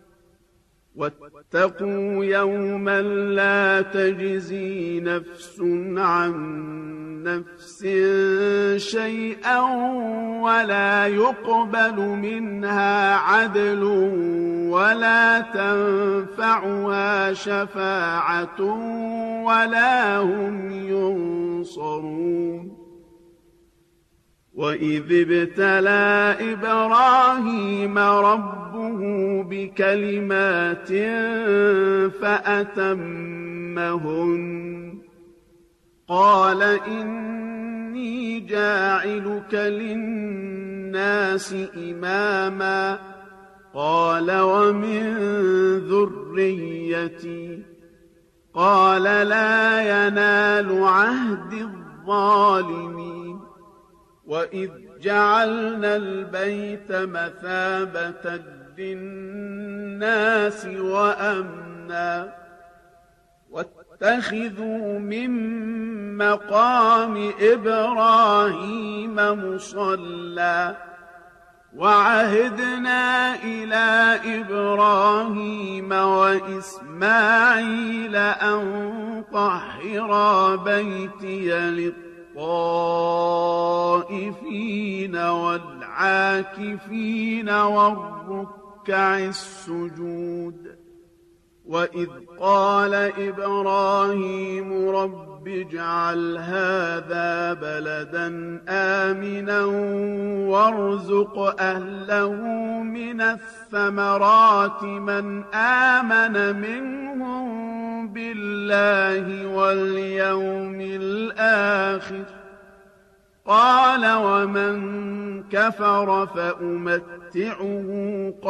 واتقوا يوما لا تجزي نفس عن نفس شيئا ولا يقبل منها عدل ولا تنفعها شفاعة ولا هم ينصرون وإذ ابتلى إبراهيم ربه بكلمات فأتمهن قال إني جاعلك للناس إماما قال ومن ذريتي قال لا ينال عهد الظالمين وإذ جعلنا البيت مثابة للناس وأمنا واتخذوا من مقام إبراهيم مصلى وعهدنا إلى إبراهيم وإسماعيل أن طهرا بيتي للطائفين والعاكفين والركع السجود وإذ قال إبراهيم رب اجعل هذا بلدا آمنا وارزق أهله من الثمرات من آمن منهم بالله واليوم الآخر قال ومن كفر فأمتعه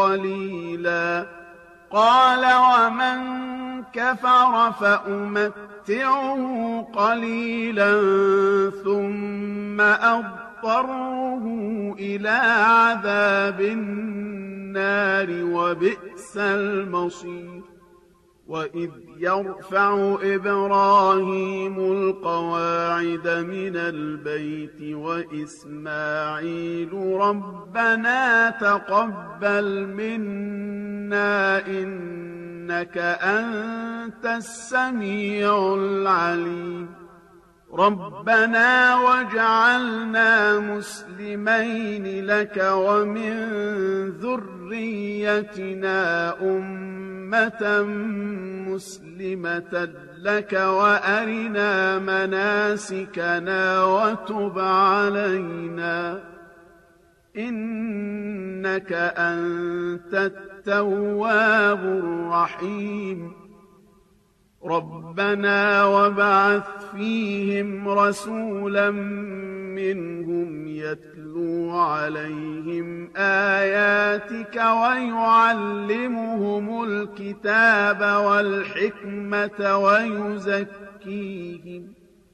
قليلا ثم أضطره إلى عذاب النار وبئس المصير وإذ يرفع إبراهيم القواعد من البيت وإسماعيل ربنا تقبل منا إنك أنت السميع العليم ربنا واجعلنا مسلمين لك ومن ذريتنا أمة مسلمة لك وأرنا مناسكنا وتب علينا إنك أنت التواب الرحيم ربنا وابعث فيهم رسولا منهم يتلو عليهم آياتك ويعلمهم الكتاب والحكمة ويزكيهم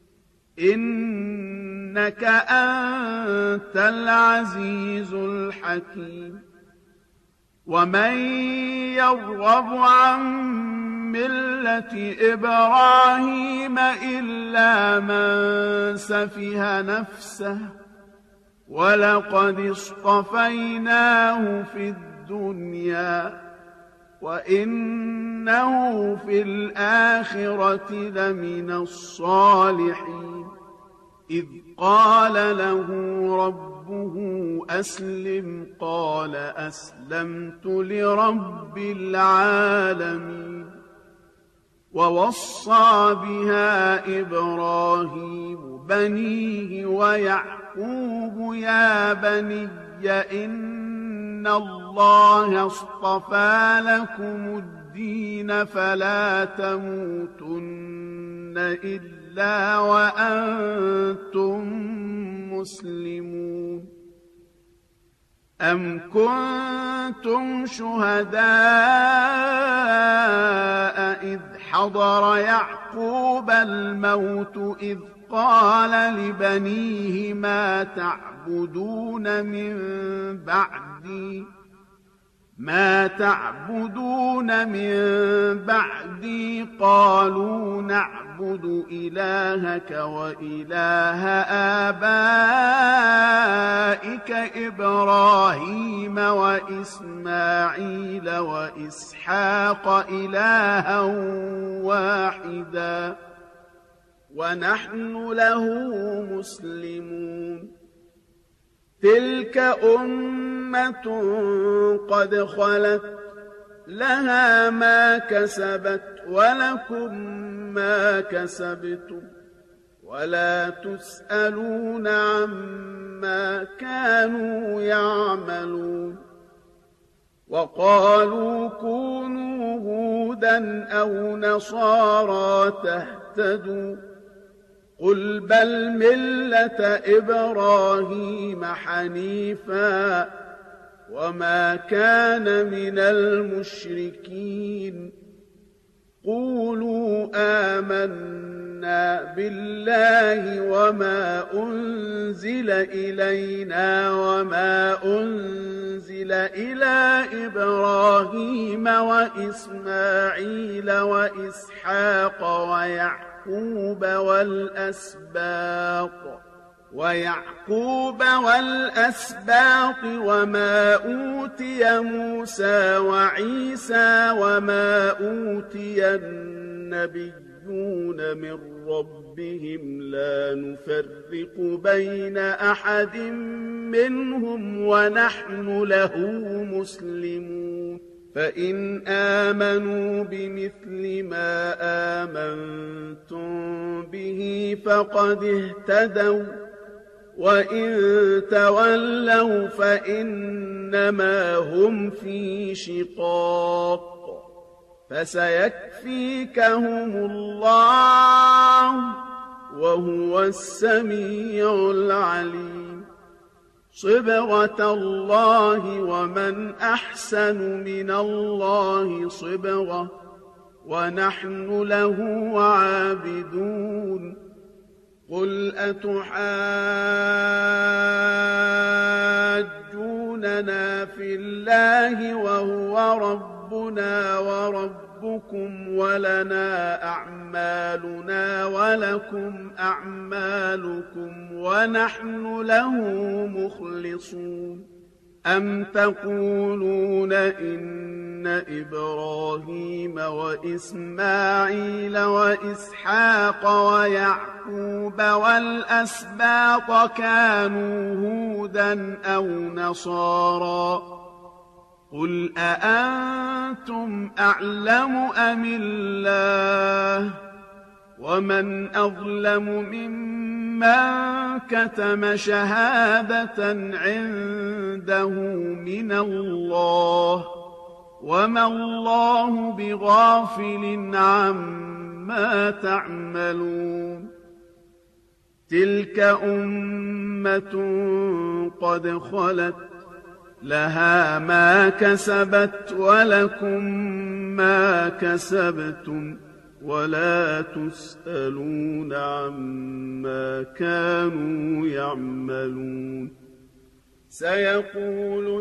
إنك أنت العزيز الحكيم ومن يرغب عن ملة إبراهيم إلا من سفه نفسه ولقد اصطفيناه في الدنيا وإنه في الآخرة لمن الصالحين إذ قال له ربه أسلم قال أسلمت لرب العالمين ووصى بها إبراهيم بنيه ويعقوب يا بني إن الله اصطفى لكم الدين فلا تموتن إلا وأنتم مسلمون أم كنتم شهداء إذ حضر يعقوب الموت إذ قال لبنيه ما تعبدون من بعدي قالوا نعبد إلهك وإله آبائك إبراهيم وإسماعيل وإسحاق إلها واحدا ونحن له مسلمون تلك أمة قد خلت لها ما كسبت ولكم ما كسبتم ولا تسألون عما كانوا يعملون وقالوا كونوا هودا أو نصارى تهتدوا قل بل ملة إبراهيم حنيفا وما كان من المشركين قولوا آمنا بالله وما أنزل إلينا وما أنزل إلى إبراهيم وإسماعيل وإسحاق ويعقوب والأسباط وما أوتي موسى وعيسى وما أوتي النبيون من ربهم لا نفرق بين أحد منهم ونحن له مسلمون فإن آمنوا بمثل ما آمنتم به فقد اهتدوا وإن تولوا فإنما هم في شقاق فسيكفيكهم الله وهو السميع العليم صبغة الله ومن أحسن من الله صبغة ونحن له عابدون قل أتحاجوننا في الله وهو ربنا وربكم ولنا أعمالنا ولكم أعمالكم ونحن له مخلصون أم تقولون إن إبراهيم وإسماعيل وإسحاق ويعقوب والأسباط كانوا هودا أو نصارى قل أأنتم أعلم أم الله ومن أظلم ممن كتم شهادة عنده من الله وما الله بغافل عما تعملون تلك أمة قد خلت لها ما كسبت ولكم ما كسبتم ولا تسألون عما كانوا يعملون سيقول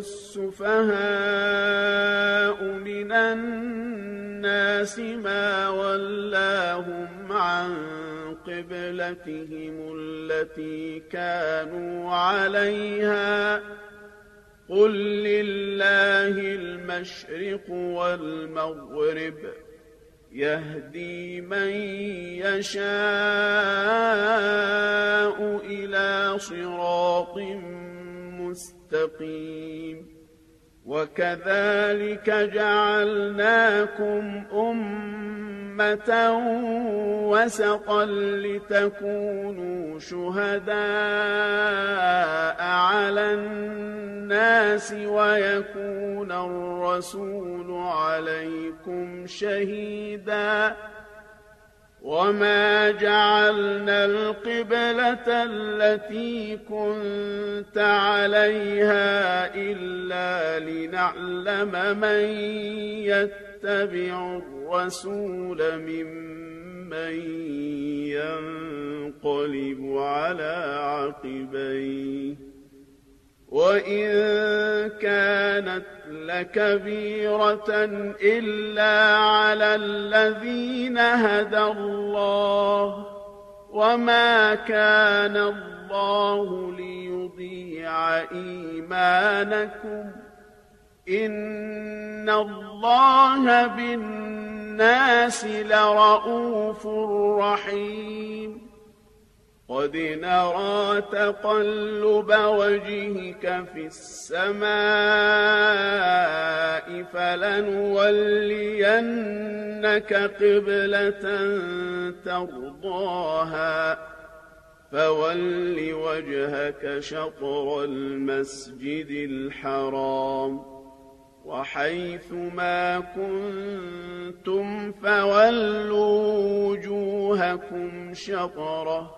السفهاء من الناس ما ولاهم عن قبلتهم التي كانوا عليها قل لله المشرق والمغرب يهدي من يشاء إلى صراط مستقيم وكذلك جعلناكم أمة وسطا لتكونوا شهداء على الناس ويكون الرسول عليكم شهيدا وما جعلنا القبلة التي كنت عليها إلا لنعلم من يتبع الرسول ممن ينقلب على عقبيه وإن كانت لكبيرة إلا على الذين هدى الله وما كان الله ليضيع إيمانكم إن الله بالناس لرءوف رحيم قد نرى تقلب وجهك في السماء فلنولينك قبلة ترضاها فول وجهك شطر المسجد الحرام وحيث ما كنتم فولوا وجوهكم شطره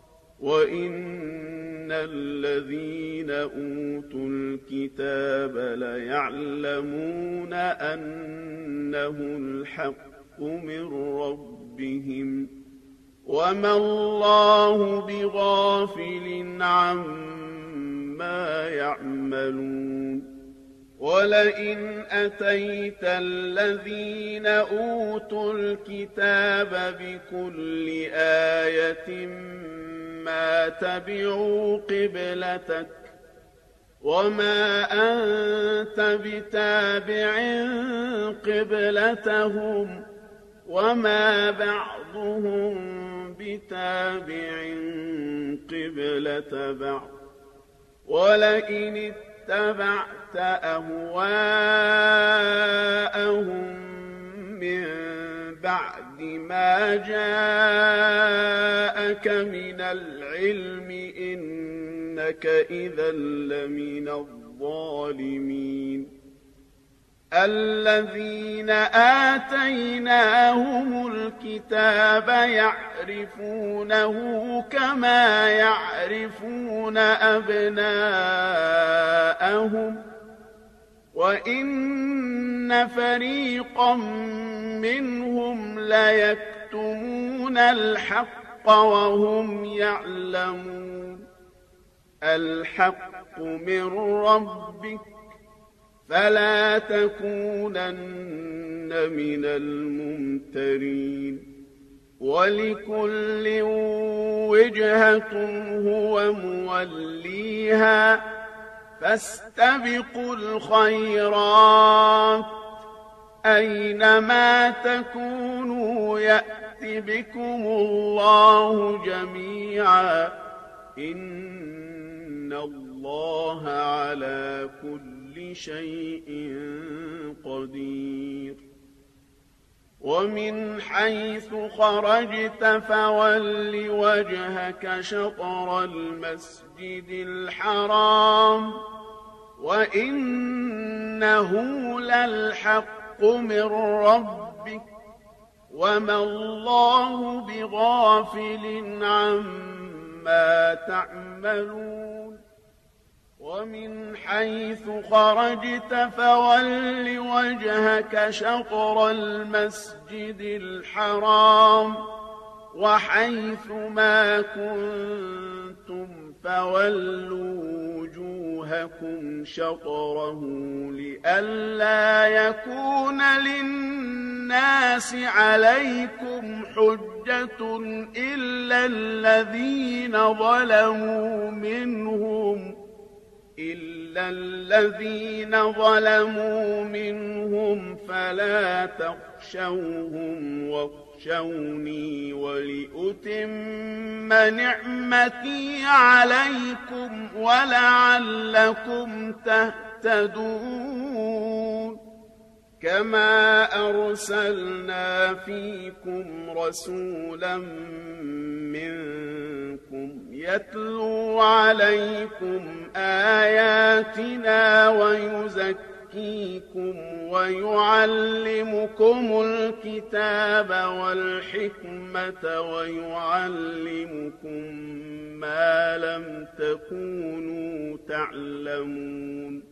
وإن الذين أوتوا الكتاب ليعلمون أنه الحق من ربهم وما الله بغافل عما يعملون ولئن أتيت الذين أوتوا الكتاب بكل آية ما تبعوا قبلتك وما أنت بتابع قبلتهم وما بعضهم بتابع قبلة بعض ولئن اتبعت أهواءهم من بعد ما جاءك من العلم إنك إذا لمن الظالمين الذين آتيناهم الكتاب يعرفونه كما يعرفون أبناءهم وإن فريقا منهم ليكتمون الحق وهم يعلمون الحق من ربك فلا تكونن من الممترين ولكل وجهة هو موليها فاستبقوا الخيرات أينما تكونوا يأت بكم الله جميعا إن الله على كل شيء قدير ومن حيث خرجت فول وجهك شطر المسجد الحرام وإنه للحق من ربك وما الله بغافل عما تعملون ومن حيث خرجت فول وجهك شطر المسجد الحرام وحيث ما كنتم فولوا وجوهكم شطره لئلا يكون للناس عليكم حجة إلا الذين ظلموا منهم فلا تخشوهم واخشوني ولأتم نعمتي عليكم ولعلكم تهتدون كما أرسلنا فيكم رسولا منكم يتلو عليكم آياتنا ويزكيكم ويعلمكم الكتاب والحكمة ويعلمكم ما لم تكونوا تعلمون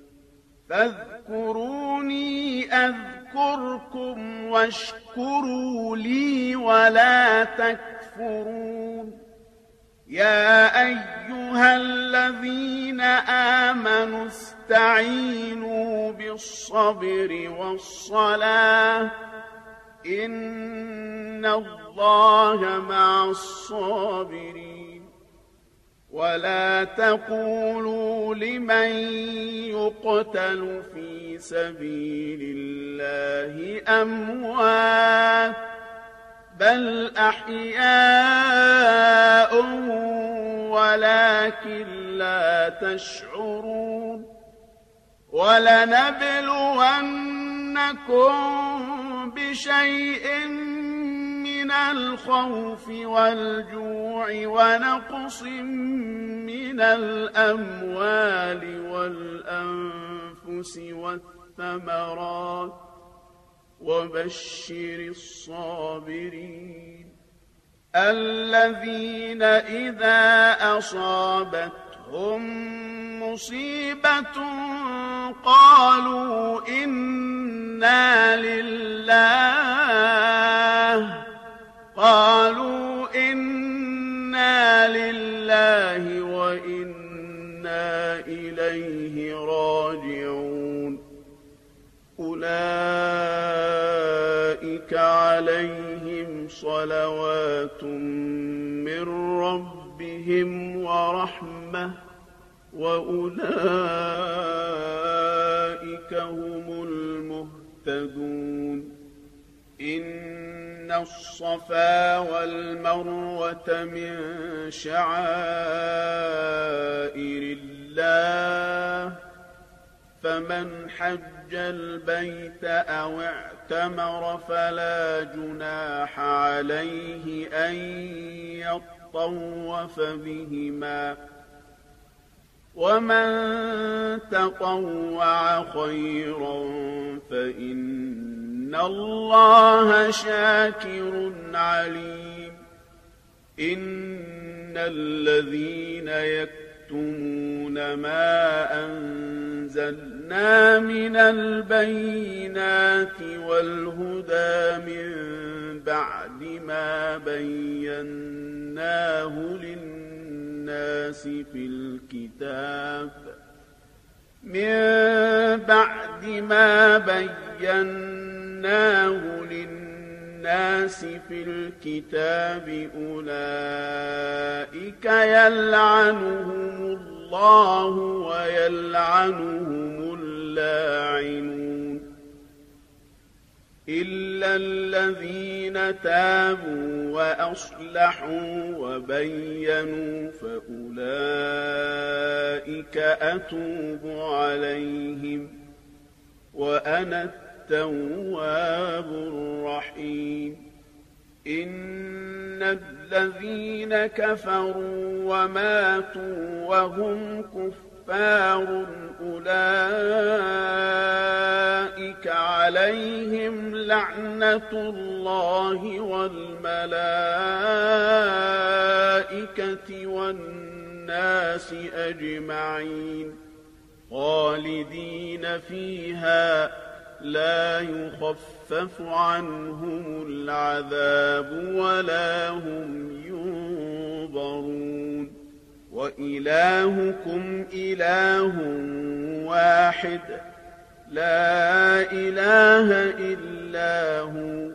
فاذكروني أذكركم واشكروا لي ولا تكفرون يا أيها الذين آمنوا استعينوا بالصبر والصلاة إن الله مع الصابرين ولا تقولوا لمن يقتل في سبيل الله أموات بل أحياء ولكن لا تشعرون ولنبلونكم بشيء من الخوف والجوع ونقص من الأموال والأنفس والثمرات وبشر الصابرين الذين إذا أصابتهم مصيبة قالوا إنا لله وإنا إليه راجعون أولئك عليهم صلوات من ربهم ورحمة وأولئك هم المهتدون إن الصفا والمروة من شعائر الله فمن حج البيت أو اعتمر فلا جناح عليه أن يطوف بهما ومن تطوع خيرا فإن الله شاكر عليم إن الذين يكتمون ما أنزلنا من البينات والهدى من بعد ما بيناه للناس في الكتاب أولئك يلعنهم الله ويلعنهم اللاعنون إلا الذين تابوا وأصلحوا وبينوا فأولئك أتوب عليهم وأنا التواب الرحيم إن الذين كفروا وماتوا وهم كفار أولئك عليهم لعنة الله والملائكة والناس أجمعين خالدين فيها لا يخفف عنهم العذاب ولا هم ينظرون وإلهكم إله واحد لا إله إلا هو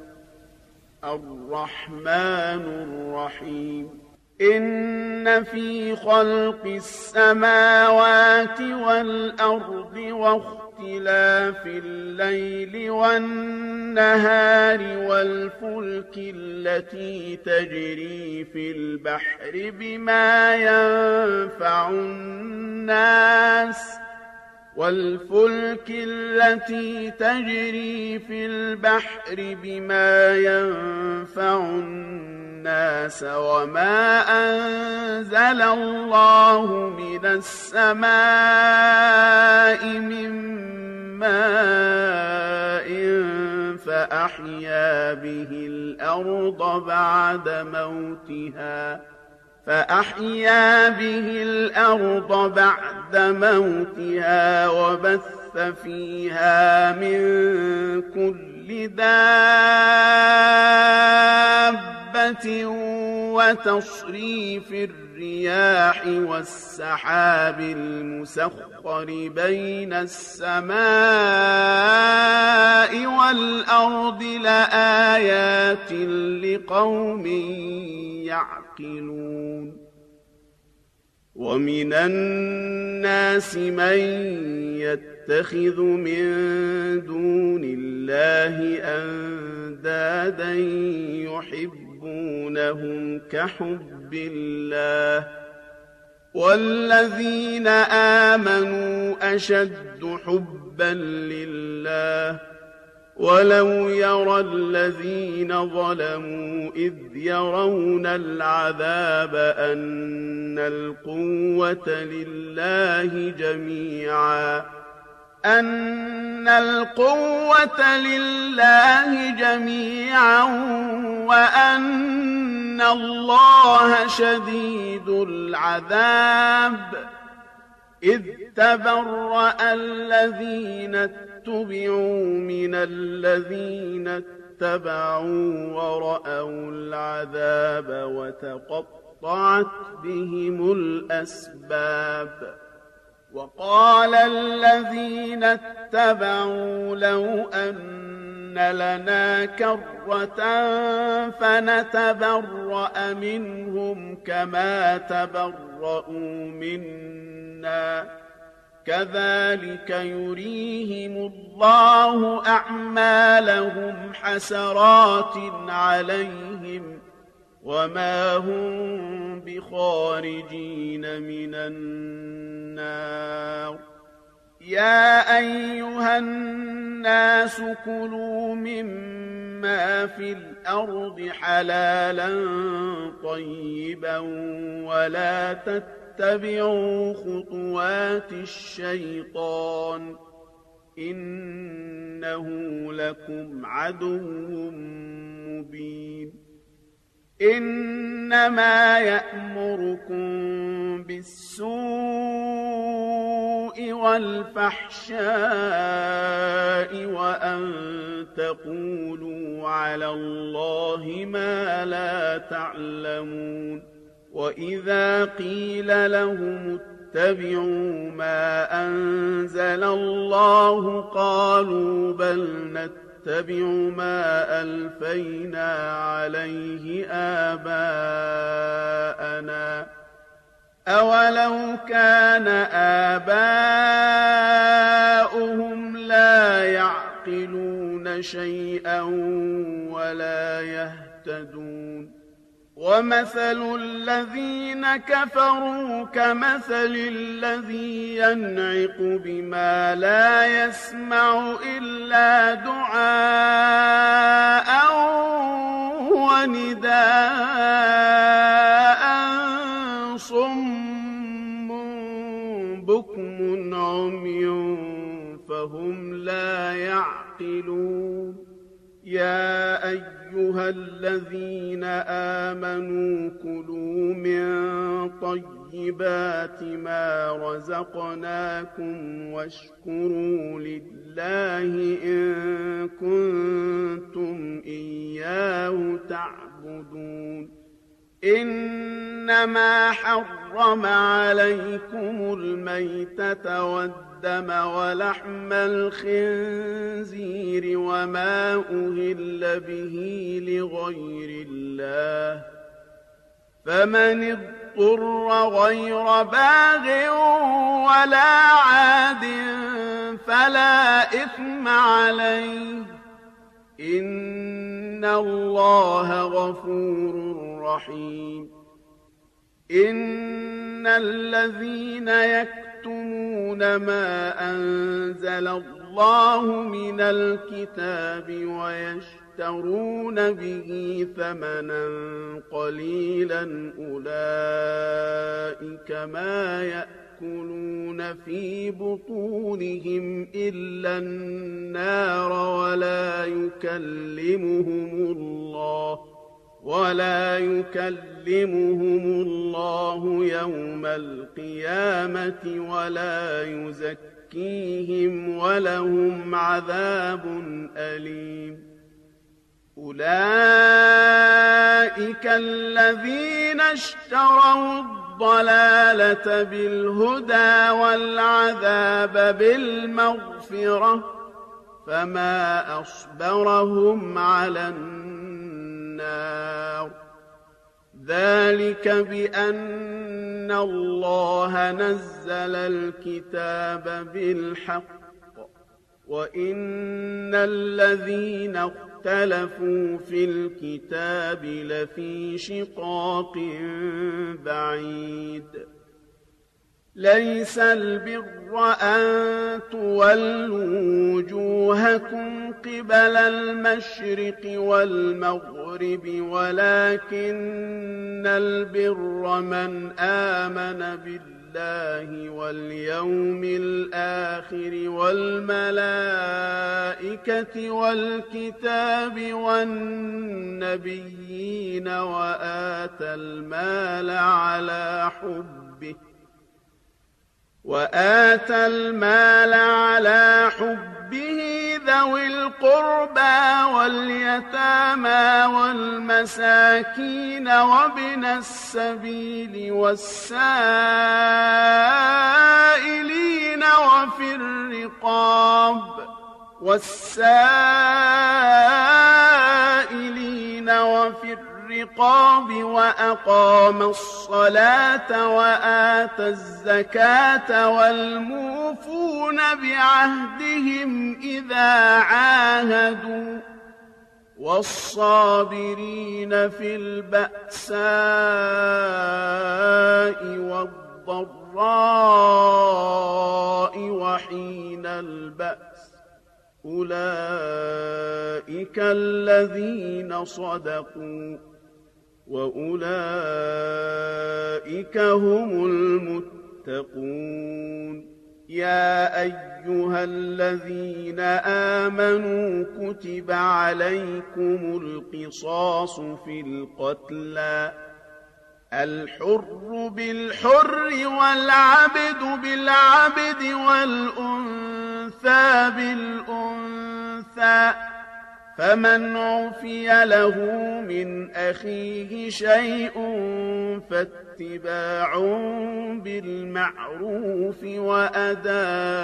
الرحمن الرحيم إن في خلق السماوات والأرض واختلاف الليل والنهار والفلك التي تجري في البحر بما ينفع الناس وما أنزل الله من السماء من ماء فأحيا به الأرض بعد موتها وبث فيها من كل دابة وتصريف الرياح والسحاب المسخر بين السماء والأرض لآيات لقوم يعقلون ومن الناس من يتخذ من دون الله أندادا يحبونهم كحب الله والذين آمنوا أشد حبا لله ولو يرى الذين ظلموا إذ يرون العذاب أن القوة لله جميعا وأن الله شديد العذاب إذ تبرأ الذين اتبعوا من الذين اتبعوا ورأوا العذاب وتقطعت بهم الأسباب وقال الذين اتبعوا لو أن لنا كرة فنتبرأ منهم كما تبرؤوا منا كذلك يريهم الله أعمالهم حسرات عليهم وما هم بخارجين من النار يا أيها الناس كلوا مما في الأرض حلالا طيبا ولا تتبعوا خطوات الشيطان إنه لكم عدو مبين إنما يأمركم بالسوء والفحشاء وأن تقولوا على الله ما لا تعلمون وإذا قيل لهم اتبعوا ما أنزل الله قالوا بل نتبع ما ألفينا عليه آباءنا أولو كان آباؤهم لا يعقلون شيئا ولا يهتدون ومثل الذين كفروا كمثل الذي ينعق بما لا يسمع إلا دعاء ونداء صم بكم عمي فهم لا يعقلون يا أيها الذين آمنوا كلوا من طيبات ما رزقناكم واشكروا لله إن كنتم إياه تعبدون إنما حرم عليكم الميتة والدم ولحم الخنزير وما أهل به لغير الله فمن اضطر غير باغ ولا عاد فلا إثم عليه إن الله غفور رحيم إن الذين يكتمون ما أنزل الله من الكتاب ويشترون به ثمنا قليلا أولئك ما يأكلون في بطونهم إلا النار ولا يكلمهم الله يوم القيامة ولا يزكيهم ولهم عذاب أليم أولئك الذين اشتروا الضلالة بالهدى والعذاب بالمغفرة فما أصبرهم على النار ذلك بأن الله نزل الكتاب بالحق وإن الذين اختلفوا في الكتاب لفي شقاق بعيد ليس البر أن تولوا وجوهكم قبل المشرق والمغرب ولكن البر من آمن بالله واليوم الآخر والملائكة والكتاب والنبيين وآتى المال على حبه ذوي القربى واليتامى والمساكين وابن السبيل والسائلين وفي الرقاب وأقام الصلاة وآتى الزكاة والموفون بعهدهم إذا عاهدوا والصابرين في البأساء والضراء وحين البأس أولئك الذين صدقوا وأولئك هم المتقون يا أيها الذين آمنوا كتب عليكم القصاص في القتلى الحر بالحر والعبد بالعبد والأنثى بالأنثى فمن عفي له من أخيه شيء فاتباع بالمعروف وأداء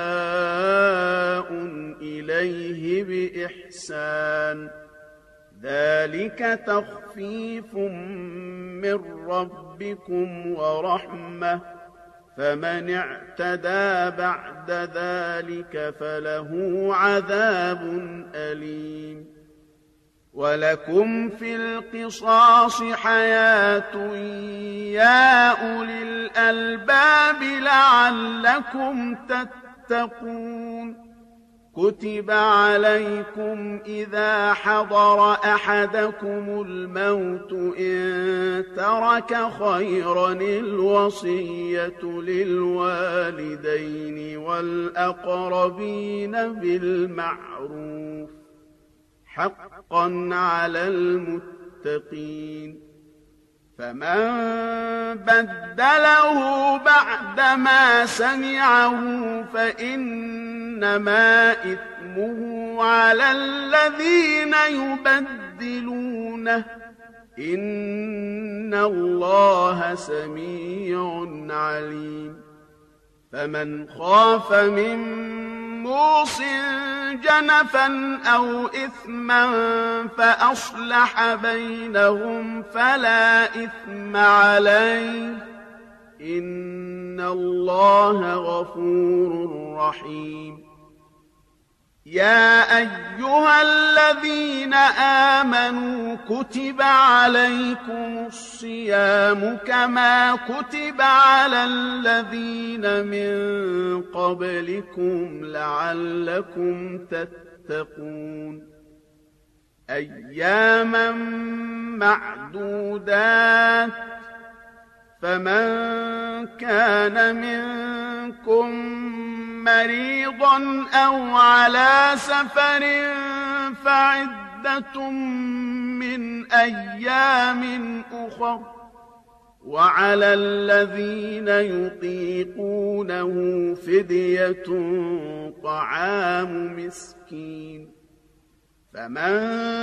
إليه بإحسان ذلك تخفيف من ربكم ورحمة فمن اعتدى بعد ذلك فله عذاب أليم ولكم في القصاص حياة يا أولي الألباب لعلكم تتقون كتب عليكم إذا حضر أحدكم الموت إن ترك خيرا الوصية للوالدين والأقربين بالمعروف حقا على المتقين فمن بدله بعدما سمعه فإنما إثمه على الذين يبدلونه إن الله سميع عليم فمن خاف من موص جنفا أو إثما فأصلح بينهم فلا إثم عليه إن الله غفور رحيم يا أيها الذين آمنوا كتب عليكم الصيام كما كتب على الذين من قبلكم لعلكم تتقون أياما معدودات فمن كان منكم مريضا أو على سفر فعدة من أيام أخر وعلى الذين يطيقونه فدية طعام مسكين فمن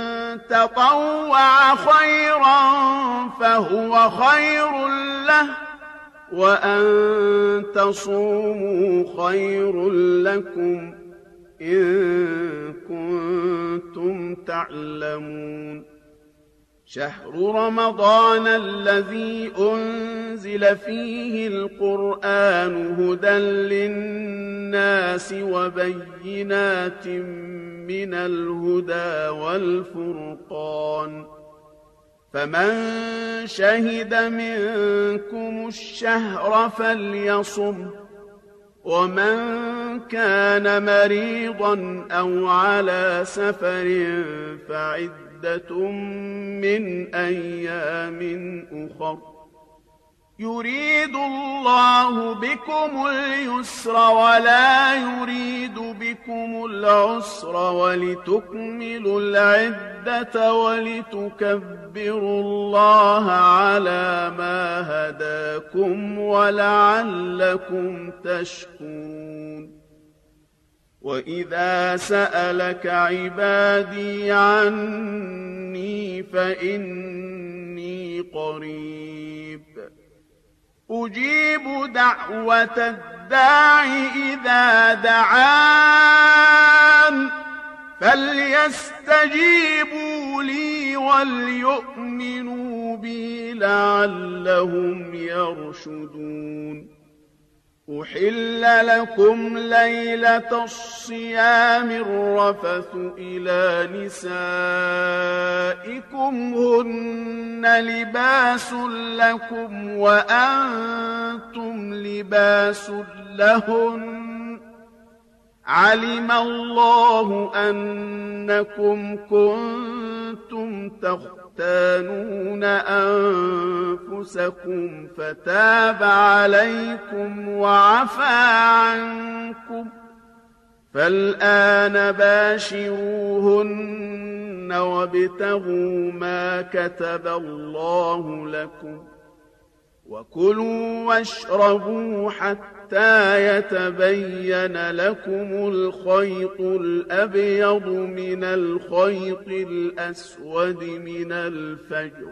تطوع خيرا فهو خير له وأن تصوموا خير لكم إن كنتم تعلمون شهر رمضان الذي أنزل فيه القرآن هدى للناس وبينات من الهدى والفرقان فمن شهد منكم الشهر فليصم، ومن كان مريضا أو على سفر فعدة من أيام أخر، يريد الله بكم اليسر ولا يريد بكم العسر، ولتكملوا العدة ولتكبروا الله على ما هداكم ولعلكم تشكرون. وإذا سألك عبادي عني فإني قريب، أجيب دعوة الداع إذا دعان، فليستجيبوا لي وليؤمنوا بي لعلهم يرشدون. أحل لكم ليلة الصيام الرفث إلى نسائكم هن لباس لكم وأنتم لباس لهن، علم الله أنكم كنتم تختانون أنفسكم فتاب عليكم وعفى عنكم، فالآن باشروهن وابتغوا ما كتب الله لكم، وكلوا واشربوا حتى يتبين لكم الخيط الأبيض من الخيط الأسود من الفجر،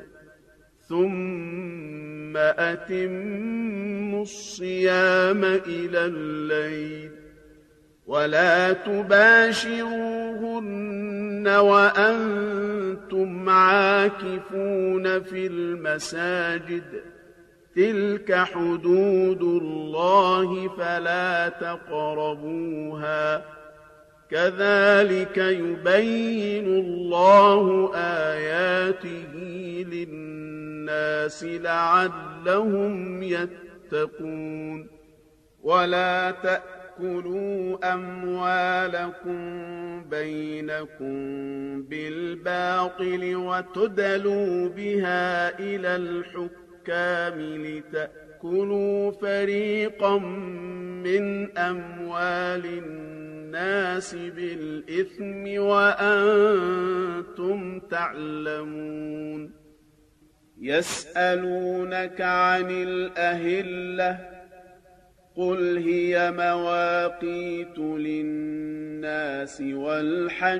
ثم أتموا الصيام إلى الليل، ولا تباشروهن وأنتم عاكفون في المساجد، تلك حدود الله فلا تقربوها، كذلك يبين الله آياته للناس لعلهم يتقون. ولا تأكلوا أموالكم بينكم بالباطل وتدلوا بها إلى الحكام لتأكلوا فريقا من أموال الناس بالإثم وأنتم تعلمون. يسألونك عن الأهلة، قل هي مواقيت للناس والحج،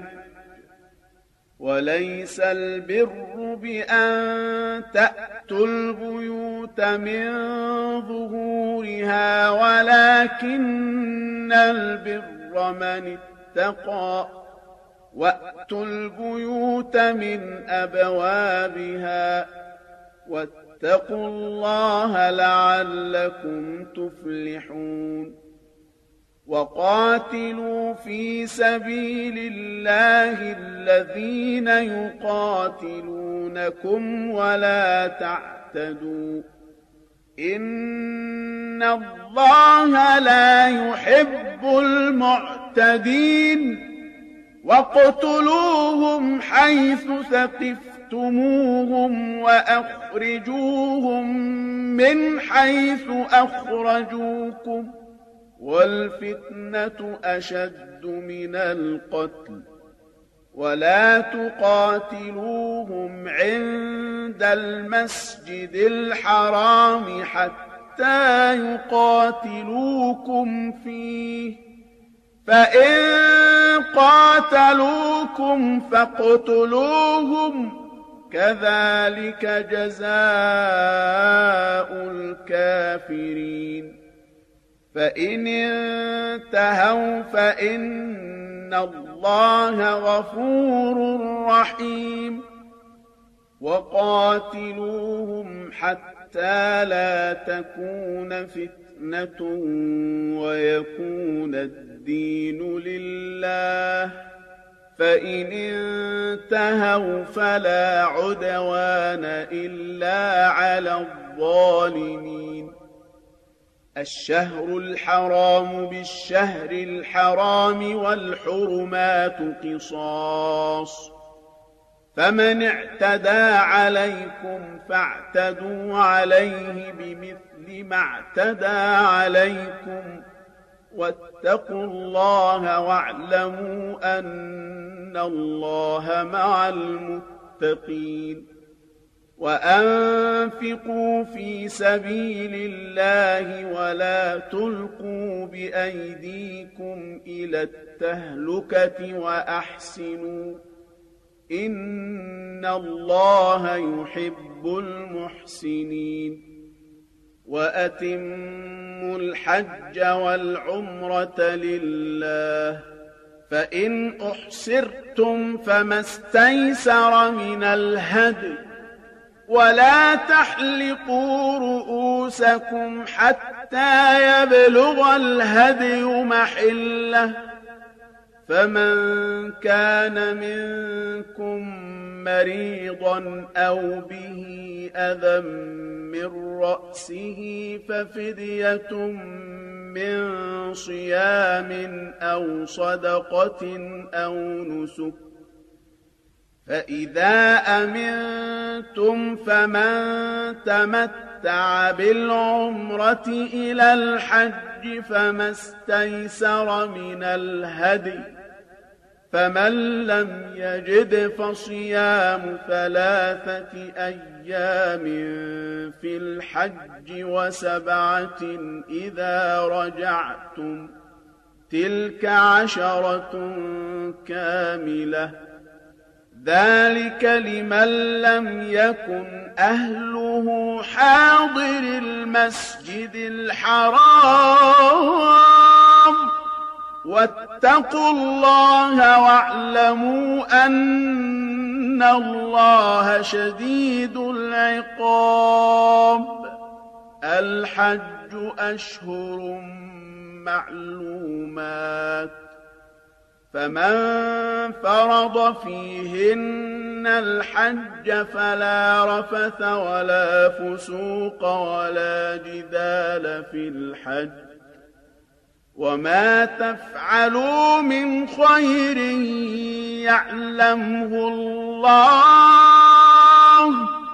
وليس البر بأن تأتوا البيوت من ظهورها، ولكن البر من اتقى، وأتوا البيوت من أبوابها، واتقوا الله لعلكم تفلحون. وقاتلوا في سبيل الله الذين يقاتلونكم ولا تعتدوا، إن الله لا يحب المعتدين. واقتلوهم حيث ثقفتموهم وأخرجوهم من حيث أخرجوكم، والفتنة أشد من القتل، ولا تقاتلوهم عند المسجد الحرام حتى يقاتلوكم فيه، فإن قاتلوكم فاقتلوهم، كذلك جزاء الكافرين. فإن انتهوا فإن الله غفور رحيم. وقاتلوهم حتى لا تكون فتنة ويكون الدين لله، فإن انتهوا فلا عدوان إلا على الظالمين. الشهر الحرام بالشهر الحرام والحرمات قصاص، فمن اعتدى عليكم فاعتدوا عليه بمثل ما اعتدى عليكم، واتقوا الله واعلموا أن الله مع المتقين. وأنفقوا في سبيل الله ولا تلقوا بأيديكم إلى التهلكة وأحسنوا إن الله يحب المحسنين. وأتموا الحج والعمرة لله، فإن أحصرتم فما استيسر من الهدي، ولا تحلقوا رؤوسكم حتى يبلغ الهدي محله، فمن كان منكم مريضا أو به أذى من رأسه ففدية من صيام أو صدقة أو نسك، فإذا أمنتم فمن تمتع بالعمرة إلى الحج فما استيسر من الهدي، فمن لم يجد فصيام 3 أيام في الحج و7 إذا رجعتم، تلك 10 كاملة، ذلك لمن لم يكن أهله حاضر المسجد الحرام. واتقوا الله واعلموا أن الله شديد العقاب. الحج أشهر معلومات، فمن فرض فيهن الحج فلا رفث ولا فسوق ولا جدال في الحج، وما تفعلوا من خير يعلمه الله،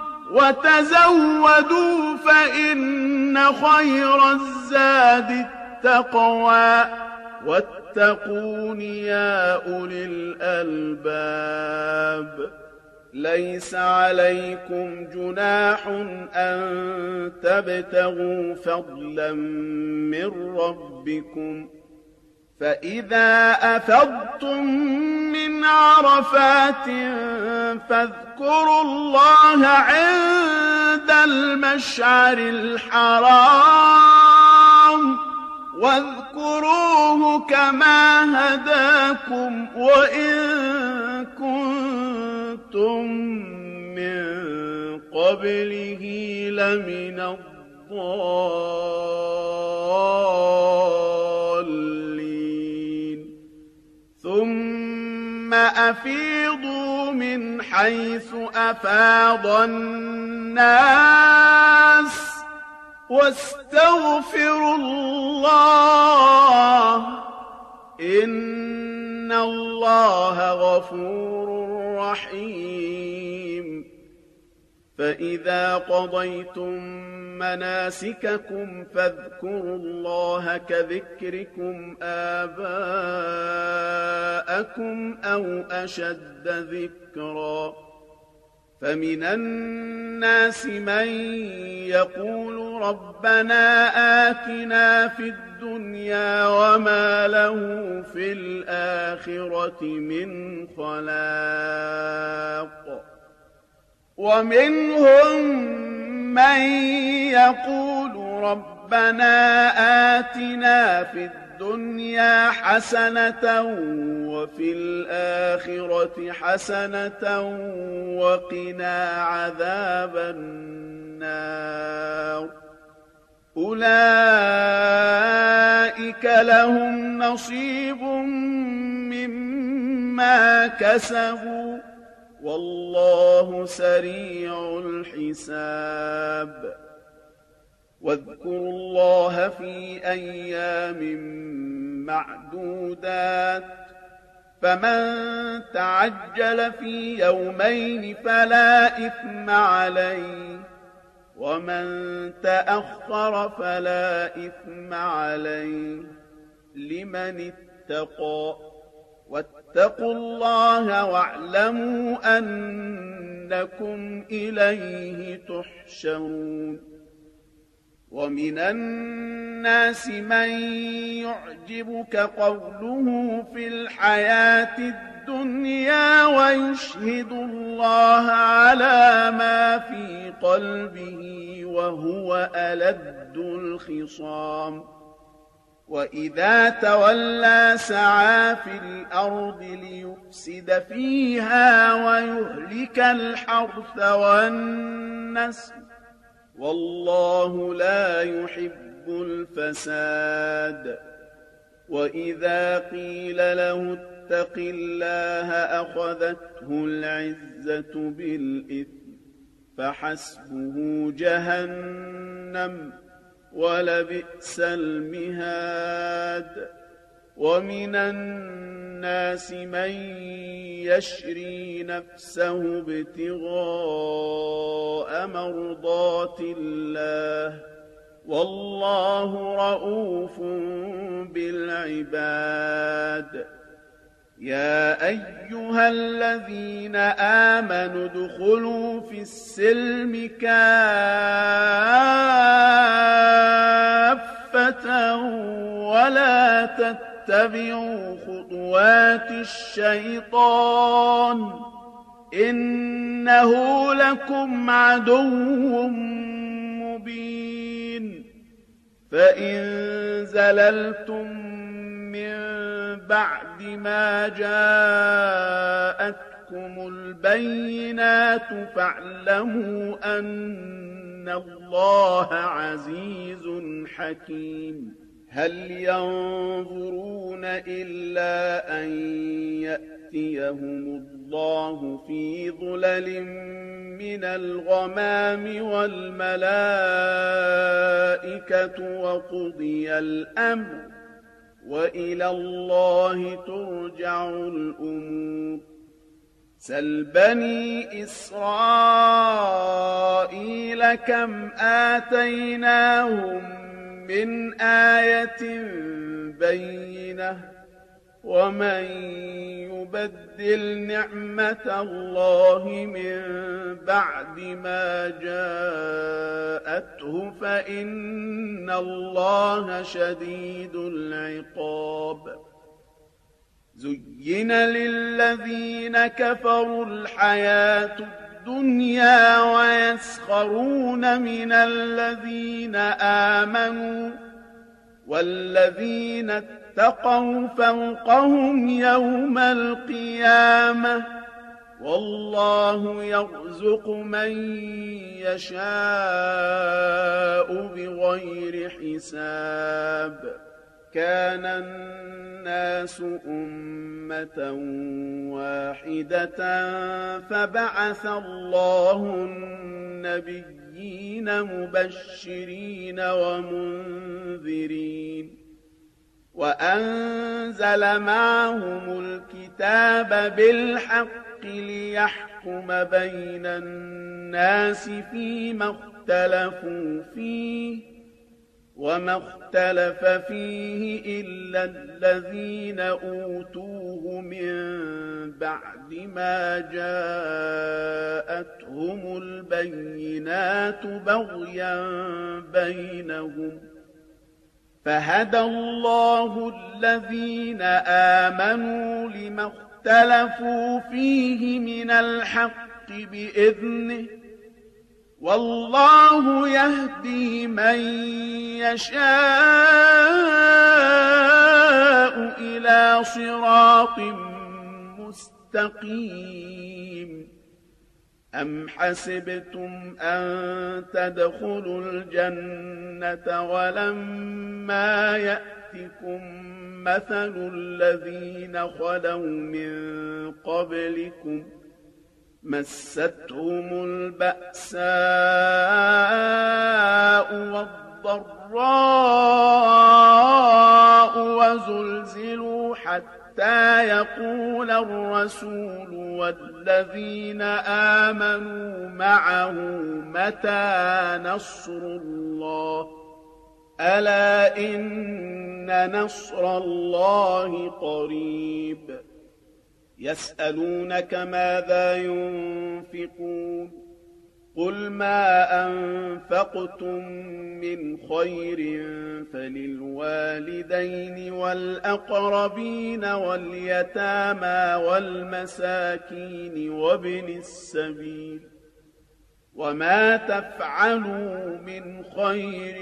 وتزودوا فإن خير الزاد التقوى، واتقون يا أولي الألباب. ليس عليكم جناح أن تبتغوا فضلا من ربكم، فإذا أفضتم من عرفات فاذكروا الله عند المشعر الحرام، واذكروه كما هداكم وإن كنتم من قبله لمن الضالين. ثم أفيضوا من حيث أفاض الناس واستغفروا الله إن الله غفور رحيم. فإذا قضيتم مناسككم فاذكروا الله كذكركم آباءكم أو أشد ذكرا. فمن الناس من يقول ربنا آتنا في الدنيا وما له في الآخرة من خلاق، ومنهم من يقول ربنا آتنا في الدنيا حسنة وفي الآخرة حسنة وقنا عذاب النار. أولئك لهم نصيب ما كسبوا والله سريع الحساب واذكروا الله في أيام معدودات فمن تعجل في يومين فلا إثم عليه ومن تأخر فلا إثم عليه لمن اتقى واتقوا الله واعلموا أنكم إليه تحشرون ومن الناس من يعجبك قوله في الحياة الدنيا ويشهد الله على ما في قلبه وهو ألد الخصام وإذا تولى سعى في الأرض ليفسد فيها ويهلك الحرث والنسل والله لا يحب الفساد وإذا قيل له اتق الله أخذته العزة بالإثم فحسبه جهنم ولبئس المهاد ومن الناس من يشري نفسه ابتغاء مرضات الله والله رؤوف بالعباد يا أيها الذين آمنوا ادخلوا في السلم كافة ولا تتبعوا خطوات الشيطان إنه لكم عدو مبين فإن زللتم من بعد ما جاءتكم البينات فاعلموا أن الله عزيز حكيم هل ينظرون إلا أن يأتيهم الله في ظلل من الغمام والملائكة وقضي الأمر وإلى الله ترجع الأمور سل بني إسرائيل كم آتيناهم من آية بينة ومن يبدل نعمة الله من بعد ما جاءته فإن الله شديد العقاب زين للذين كفروا الحياة الدنيا ويسخرون من الذين آمنوا والذين اتقوا فوقهم يوم القيامة والله يرزق من يشاء بغير حساب كان الناس أمة واحدة فبعث الله النبيين مبشرين ومنذرين وأنزل معهم الكتاب بالحق ليحكم بين الناس فيما اختلفوا فيه وما اختلف فيه إلا الذين أوتوه من بعد ما جاءتهم البينات بغيا بينهم فهدى الله الذين آمنوا لما اختلفوا فيه من الحق بإذنه والله يهدي من يشاء إلى صراط مستقيم أم حسبتم أن تدخلوا الجنة ولما يأتكم مثل الذين خلوا من قبلكم مستهم البأساء والضراء وزلزلوا حتى يقول الرسول والذين آمنوا معه متى نصر الله ألا إن نصر الله قريب يسألونك ماذا ينفقون قل ما أنفقتم من خير فللوالدين والأقربين واليتامى والمساكين وابن السبيل وما تفعلوا من خير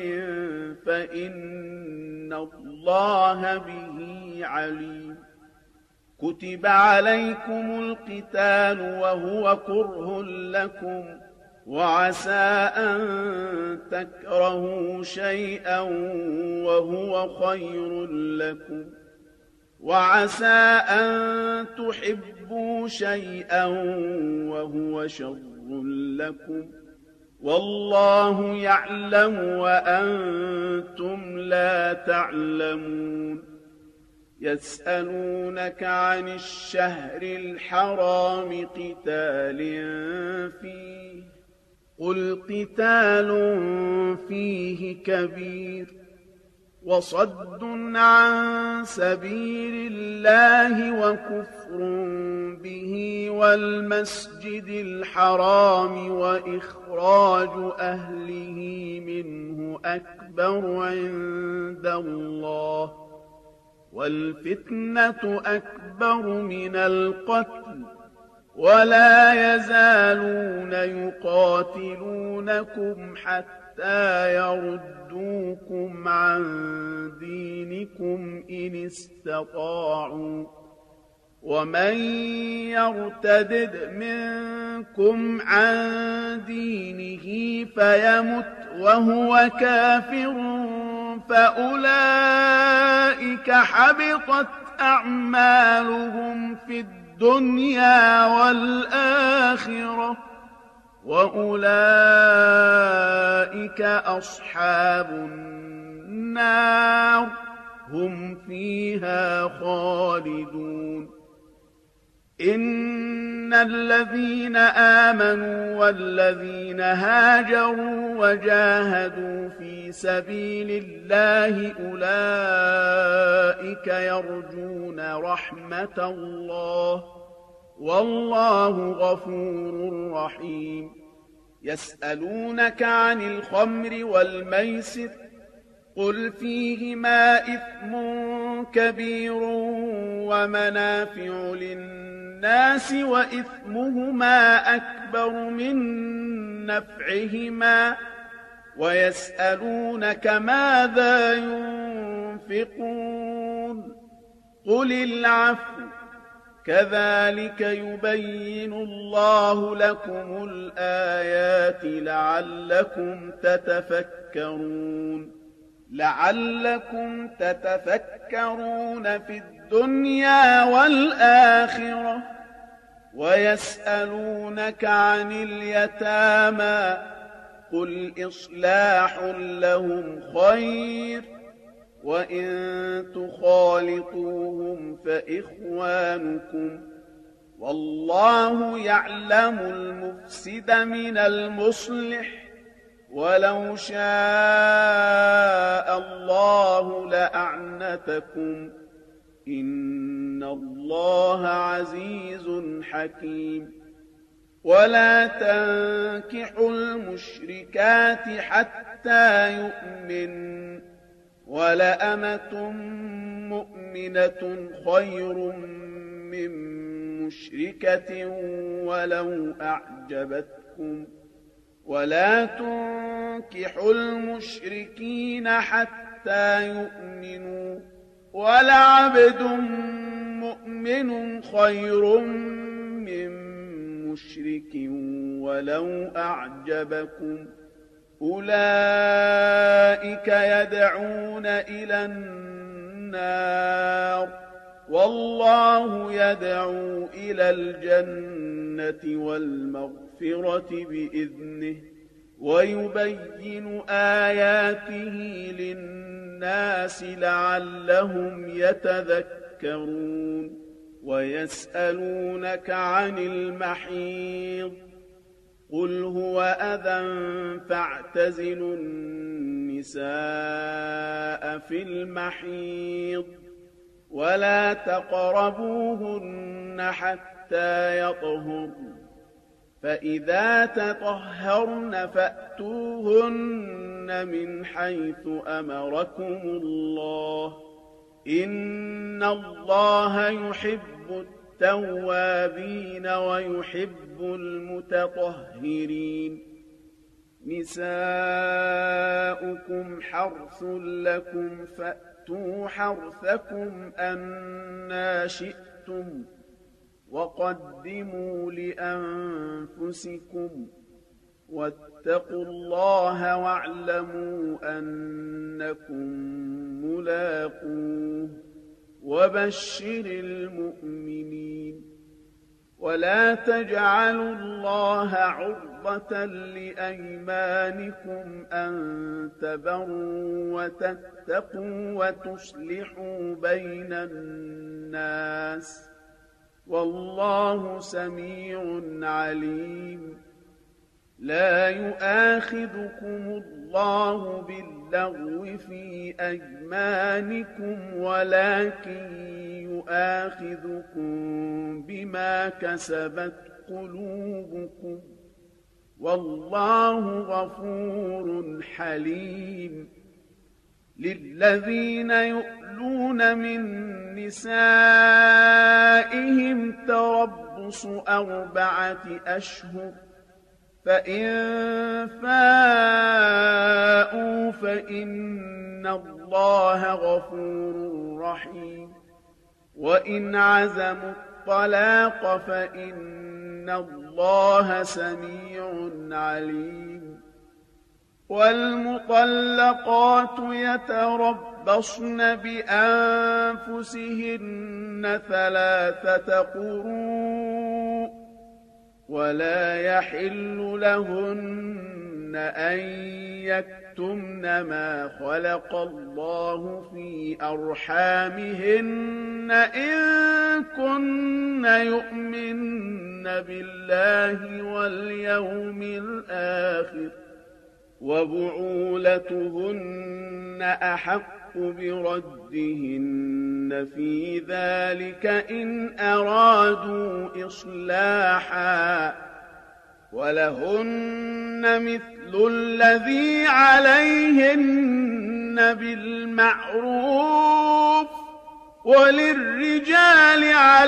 فإن الله به عليم كتب عليكم القتال وهو كره لكم وعسى أن تكرهوا شيئا وهو خير لكم وعسى أن تحبوا شيئا وهو شر لكم والله يعلم وأنتم لا تعلمون يسألونك عن الشهر الحرام قتال فيه قل قتال فيه كبير وصد عن سبيل الله وكفر به والمسجد الحرام وإخراج أهله منه أكبر عند الله والفتنة أكبر من القتل ولا يزالون يقاتلونكم حتى يردوكم عن دينكم إن استطاعوا ومن يرتدد منكم عن دينه فيمت وهو كافر فأولئك حبطت أعمالهم في الدنيا والآخرة وأولئك أصحاب النار هم فيها خالدون إن الذين آمنوا والذين هاجروا وجاهدوا في سبيل الله أولئك يرجون رحمة الله والله غفور رحيم يسألونك عن الخمر والميسر قل فيهما إثم كبير ومنافع للناس وإثمهما أكبر من نفعهما ويسألونك ماذا ينفقون قل العفو كذلك يبين الله لكم الآيات لعلكم تتفكرون في الدنيا والآخرة ويسألونك عن اليتامى قل إصلاح لهم خير وإن تخالطوهم فإخوانكم والله يعلم المفسد من المصلح ولو شاء الله لأعنتكم إن الله عزيز حكيم ولا تنكحوا المشركات حتى يؤمنوا ولأمة مؤمنة خير من مشركة ولو أعجبتكم ولا تنكحوا المشركين حتى يؤمنوا ولعبد مؤمن خير من مشرك ولو أعجبكم أولئك يدعون إلى النار والله يدعو إلى الجنة والمغفرة بإذنه ويبين آياته للناس لعلهم يتذكرون ويسألونك عن المحيض قل هو أذى فاعتزلوا النساء في المحيض ولا تقربوهن حتى يطهرن فإذا تطهرن فأتوهن من حيث أمركم الله إن الله يحب التوابين ويحب المتطهرين نساؤكم حرث لكم فأتوا حرثكم أنى شئتم وقدموا لأنفسكم واتقوا الله واعلموا أنكم ملاقوه وبشر المؤمنين ولا تجعلوا الله عرضة لأيمانكم أن تبروا وتتقوا وتصلحوا بين الناس والله سميع عليم لا يؤاخذكم الله باللغو في أيمانكم ولكن يؤاخذكم بما كسبت قلوبكم والله غفور حليم للذين يؤلون من نسائهم تربص 4 أشهر فإن فاءوا فإن الله غفور رحيم وإن عزموا الطلاق فإن الله سميع عليم والمطلقات يتربصن بأنفسهن 3 قروء ولا يحل لهن أن يكتمن ما خلق الله في أرحامهن إن كن يؤمن بالله واليوم الآخر وبعولتهن أحق بردهن في ذلك إن أرادوا إصلاحا ولهن مثل الذي عليهن بالمعروف وللرجال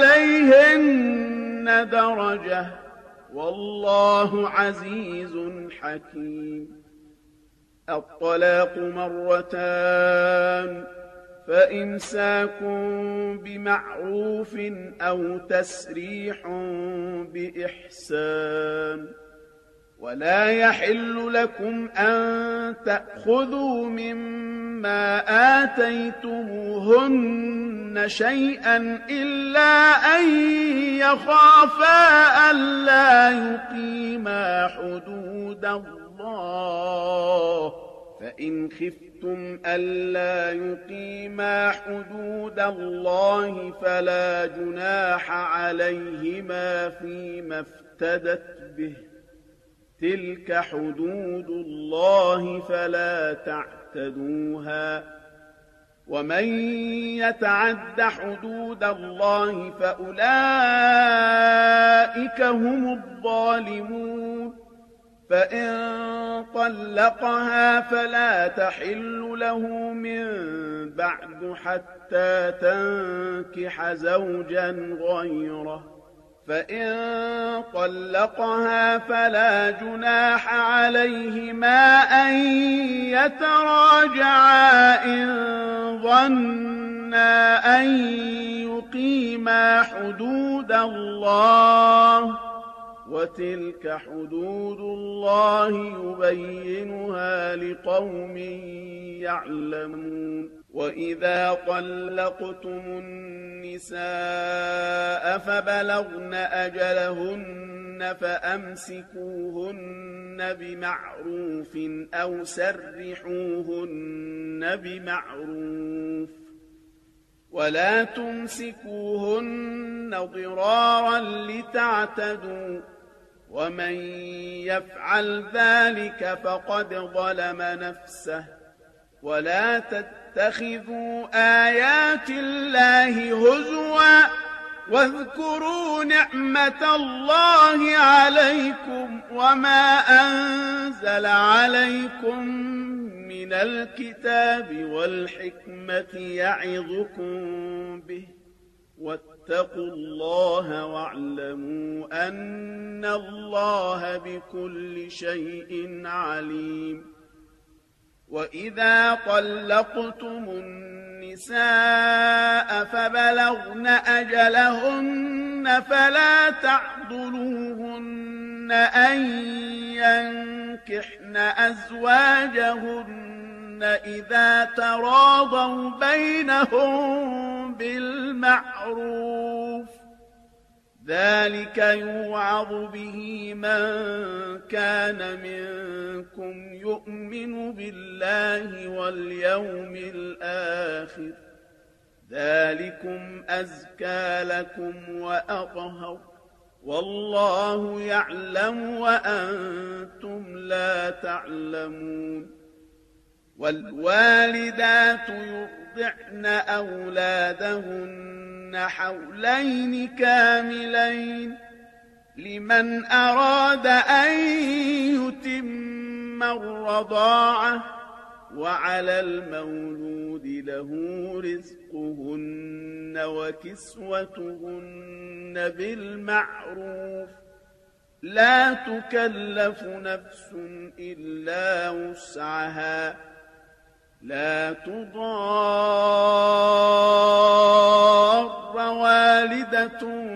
عليهن درجة والله عزيز حكيم الطلاق 2 فإمساك بمعروف أو تسريح بإحسان ولا يحل لكم أن تأخذوا مما آتيتموهن شيئا إلا أن يخافا ألا يقيما حدود الله فإن خفتم ألا يقيما حدود الله فلا جناح عليهما فيما افتدت به تلك حدود الله فلا تعتدوها ومن يتعد حدود الله فأولئك هم الظالمون فإن طلقها فلا تحل له من بعد حتى تنكح زوجا غيره فإن طلقها فلا جناح عليهما أن يتراجعا إن ظنا أن يقيما حدود الله وتلك حدود الله يبينها لقوم يعلمون وإذا طلقتم النساء فبلغن أجلهن فأمسكوهن بمعروف أو سرحوهن بمعروف ولا تمسكوهن ضرارا لتعتدوا ومن يفعل ذلك فقد ظلم نفسه ولا تتخذوا آيات الله هزوا واذكروا نعمة الله عليكم وما أنزل عليكم من الكتاب والحكمة يعظكم به واتقوا الله واعلموا أن الله بكل شيء عليم وإذا طلقتم النساء فبلغن أجلهن فلا تعضلوهن أن ينكحن أزواجهن إذا تراضوا بينهم بالمعروف ذلك يوعظ به من كان منكم يؤمن بالله واليوم الآخر ذلكم أزكى لكم وأطهر والله يعلم وأنتم لا تعلمون والوالدات يرضعن أولادهن حولين كاملين لمن أراد أن يتم الرضاعة وعلى المولود له رزقهن وكسوتهن بالمعروف لا تكلف نفس إلا وسعها لا تضار والدة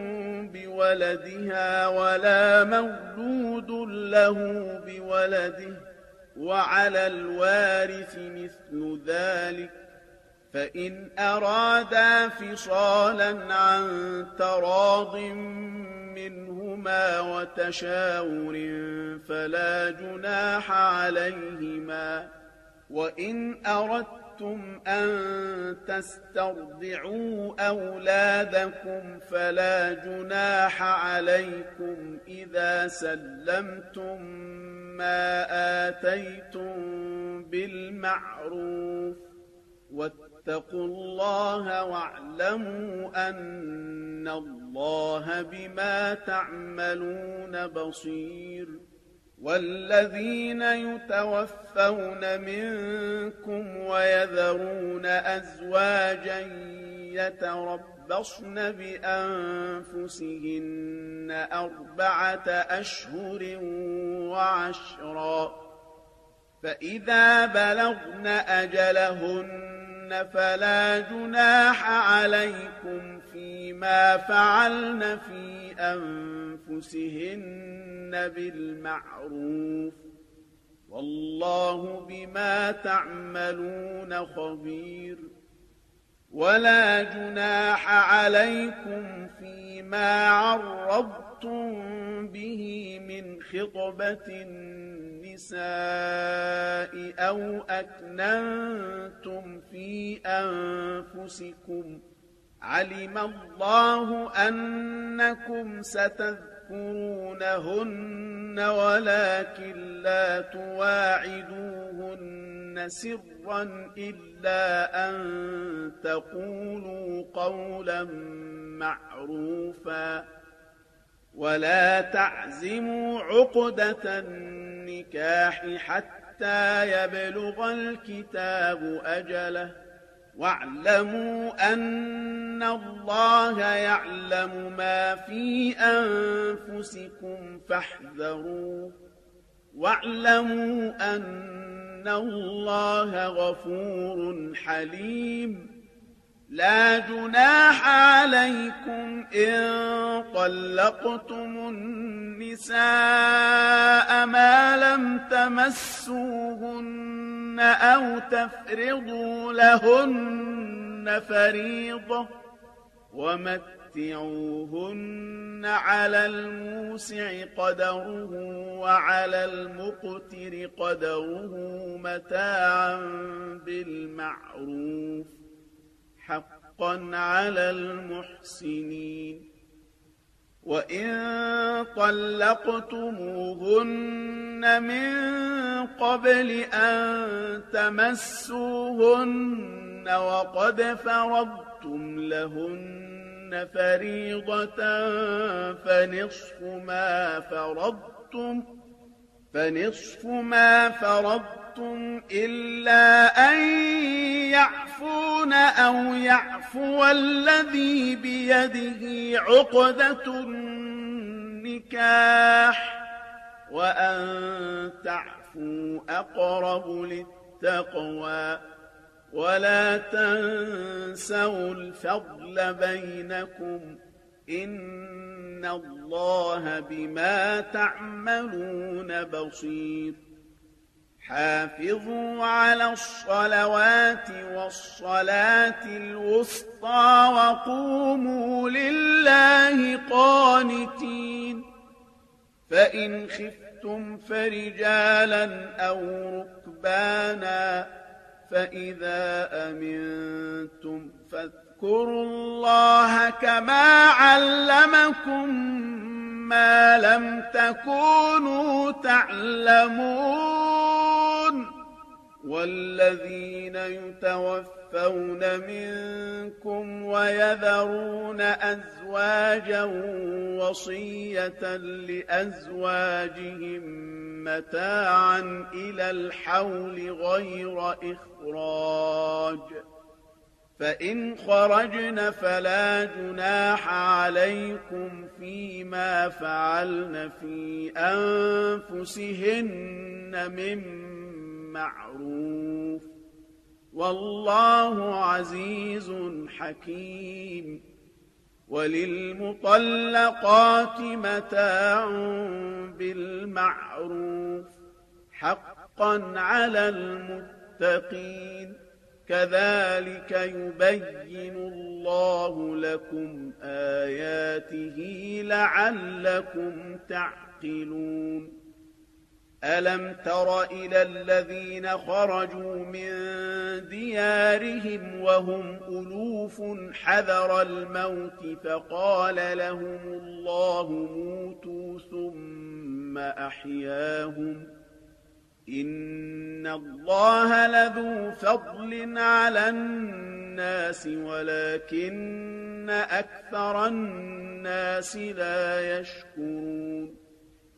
بولدها ولا مولود له بولده وعلى الوارث مثل ذلك فإن أرادا فصالا عن تراض منهما وتشاور فلا جناح عليهما وإن أردتم أن تسترضعوا أولادكم فلا جناح عليكم إذا سلمتم ما آتيتم بالمعروف واتقوا الله واعلموا أن الله بما تعملون بصير والذين يتوفون منكم ويذرون أزواجا يتربصن بأنفسهن 4 أشهر وعشرا فإذا بلغن أجلهن فلا جناح عليكم فيما فعلن في أنفسهن بالمعروف والله بما تعملون خبير ولا جناح عليكم فيما عرضتم به من خطبة النساء أو أكننتم في أنفسكم علم الله أنكم ستذكرونهن ولكن لا تواعدوهن سرا إلا أن تقولوا قولا معروفا ولا تعزموا عقدة النكاح حتى يبلغ الكتاب أجله واعلموا أن الله يعلم ما في أنفسكم فاحذروه واعلموا أن الله غفور حليم لا جناح عليكم إن طلقتم النساء ما لم تمسوهن أو تفرضوا لهن فريضة ومتعوهن على الموسع قدره وعلى المقتر قدره متاعا بالمعروف حقا على المحسنين. وإن طلقتموهن من قبل أن تمسوهن وقد فرضتم لهن فريضة فنصف ما فرضتم إلا أن يعفون أو يعفو الذي بيده عقدة النكاح وأن تعفوا أقرب للتقوى ولا تنسوا الفضل بينكم إن الله بما تعملون بصير. حافظوا على الصلوات والصلاة الوسطى وقوموا لله قانتين. فإن خفتم فرجالا أو ركبانا فإذا أمنتم فاذكروا الله كما علمكم ما لم تكونوا تعلمون. والذين يتوفون منكم ويذرون أزواجا وصية لأزواجهم متاعا إلى الحول غير إخراج فإن خرجن فلا جناح عليكم فيما فعلن في أنفسهن من معروف والله عزيز حكيم. وللمطلقات متاع بالمعروف حقا على المتقين. كذلك يبين الله لكم آياته لعلكم تعقلون. ألم تر إلى الذين خرجوا من ديارهم وهم ألوف حذر الموت فقال لهم الله موتوا ثم أحياهم إن الله لذو فضل على الناس ولكن أكثر الناس لا يشكرون.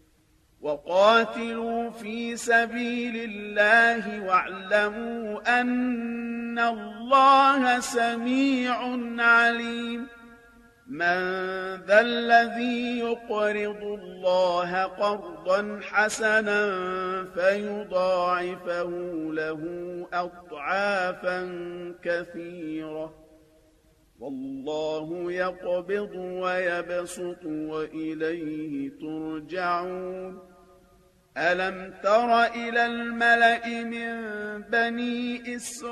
وقاتلوا في سبيل الله واعلموا أن الله سميع عليم. من ذا الذي يقرض الله قرضا حسنا فيضاعفه له أضعافا كثيرة والله يقبض ويبسط وإليه ترجعون. ألم تر إلى الملأ من بني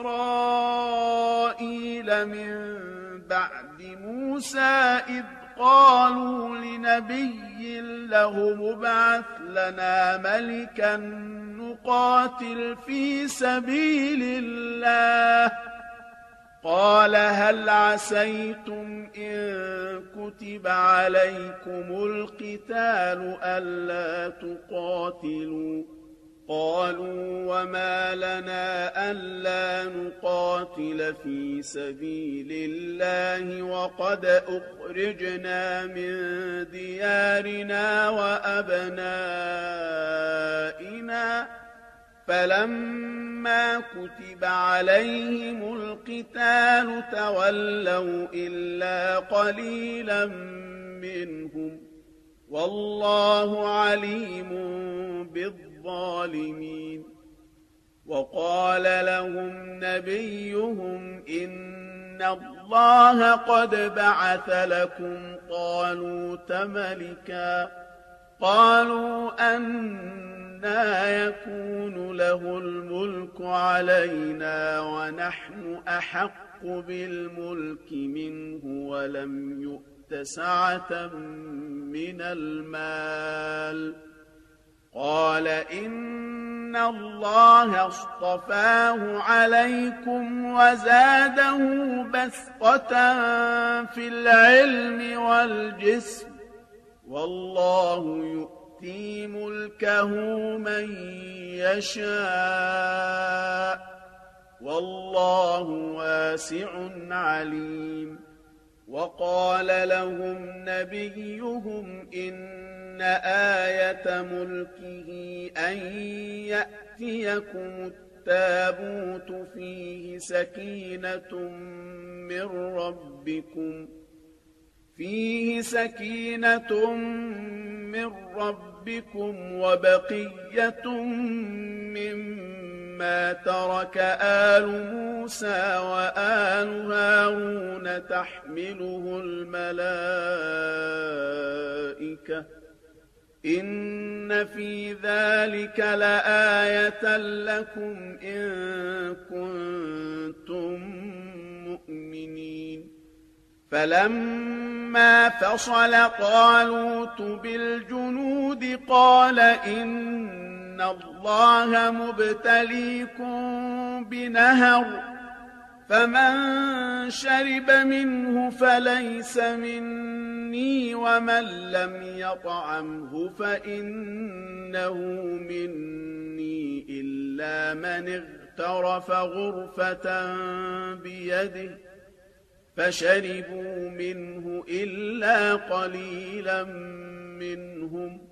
إسرائيل من بعد موسى إذ قالوا لنبي له ابعث لنا ملكا نقاتل في سبيل الله قال هل عسيتم إن كتب عليكم القتال ألا تقاتلوا قالوا وما لنا ألا نقاتل في سبيل الله وقد أخرجنا من ديارنا وأبنائنا فلما كتب عليهم القتال تولوا إلا قليلا منهم والله عليم بالظالمين. وقال لهم نبيهم إن الله قد بعث لكم طالوت ملكا قالوا أنى أنى يكون له الملك علينا ونحن أحق بالملك منه ولم يؤت سعة من المال. قال إن الله اصطفاه عليكم وزاده بسطة في العلم والجسم، والله يؤتي ملكه من يشاء والله واسع عليم. وقال لهم نبيهم إن آية ملكه أن يأتيكم التابوت فيه سكينة من ربكم وبقية مما ترك آل موسى وآل هارون تحمله الملائكة إن في ذلك لآية لكم إن كنتم مؤمنين. فلما فصل طالوت بالجنود قال إن الله مبتليكم بنهر فمن شرب منه فليس مني ومن لم يطعمه فإنه مني إلا من اغترف غرفة بيده فشربوا منه إلا قليلا منهم.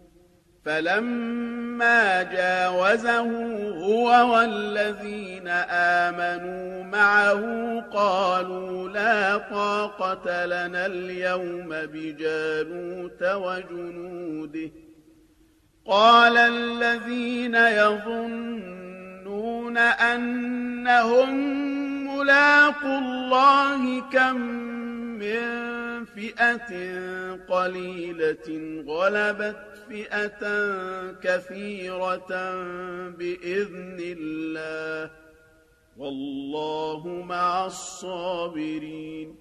فلما جاوزه هو والذين آمنوا معه قالوا لا طاقة لنا اليوم بجالوت وجنوده. قال الذين يظنون أنهم ملاقو الله كم من فئة قليلة غلبت فئة كثيرة بإذن الله والله مع الصابرين.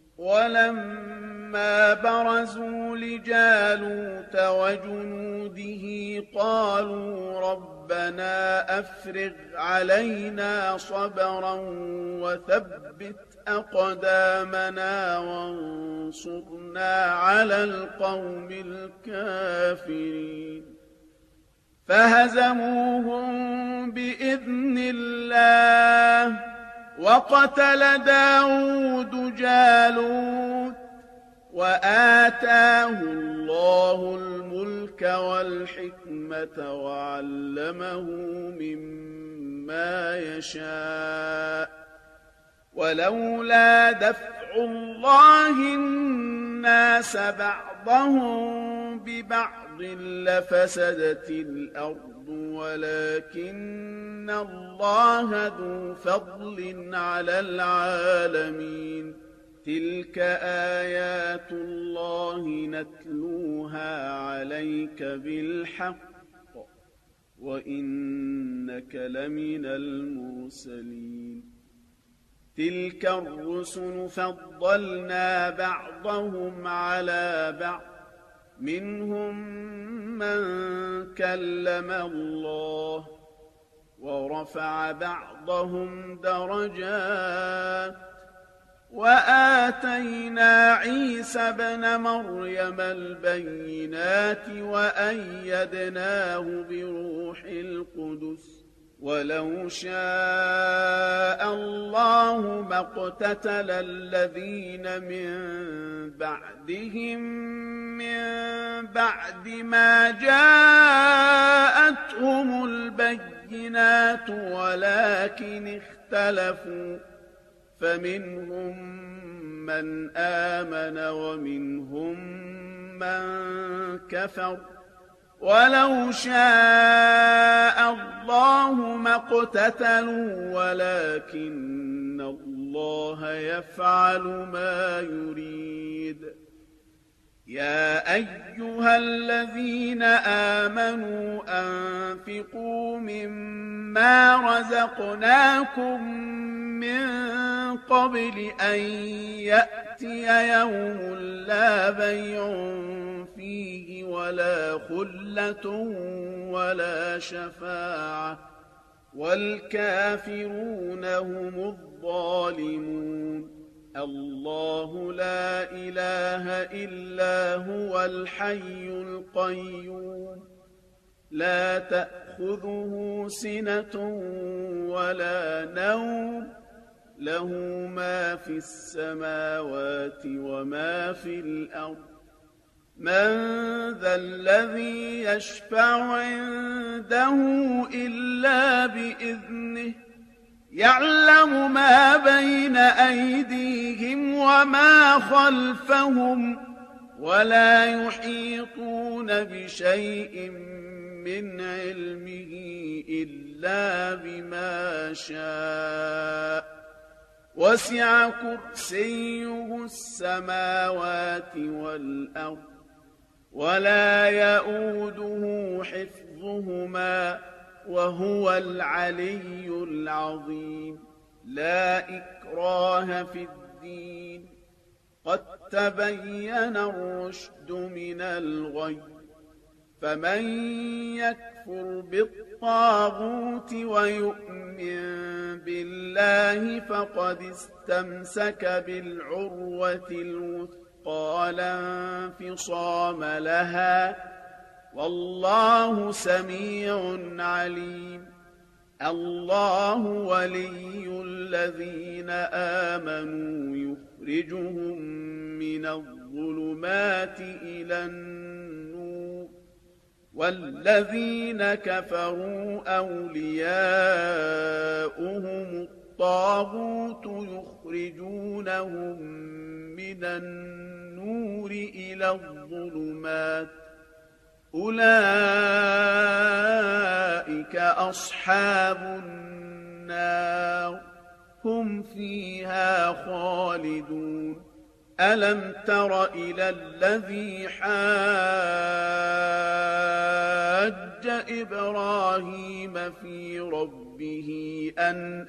ولما برزوا لجالوت وجنوده قالوا ربنا أفرغ علينا صبرا وثبت أقدامنا وانصرنا على القوم الكافرين. فهزموهم بإذن الله وقتل داود جالوت وآتاه الله الملك والحكمة وعلمه مما يشاء. ولولا دفع الله الناس بعضهم ببعض لفسدت الأرض ولكن الله ذو فضل على العالمين. تلك آيات الله نتلوها عليك بالحق وإنك لمن المرسلين. تلك الرسل فضلنا بعضهم على بعض منهم من كلم الله ورفع بعضهم درجات وآتينا عيسى ابن مريم البينات وأيدناه بروح القدس. ولو شاء الله ما اقتتل الذين من بعدهم من بعد ما جاءتهم البينات ولكن اختلفوا فمنهم من آمن ومنهم من كفر. ولو شاء الله ما اقتتلوا ولكن الله يفعل ما يريد. يا أيها الذين آمنوا أنفقوا مما رزقناكم من قبل أن يأتي يوم لا بيع فيه ولا خلة ولا شفاعة والكافرون هم الظالمون. الله لا إله إلا هو الحي القيوم لا تأخذه سنة ولا نوم له ما في السماوات وما في الأرض من ذا الذي يشفع عنده إلا بإذنه يعلم ما بين أيديهم وما خلفهم ولا يحيطون بشيء من علمه إلا بما شاء وسع كرسيه السماوات والأرض ولا يؤوده حفظهما وهو العلي العظيم. لا إكراه في الدين قد تبين الرشد من الغي فمن يكفر بالطاغوت ويؤمن بالله فقد استمسك بالعروة الوثقى لا انفصام لها والله سميع عليم. الله ولي الذين آمنوا يخرجهم من الظلمات إلى النور والذين كفروا أولياؤهم الطاغوت يخرجونهم من النور إلى الظلمات أولئك أصحاب النار هم فيها خالدون. ألم تر إلى الذي حاج إبراهيم في ربه أن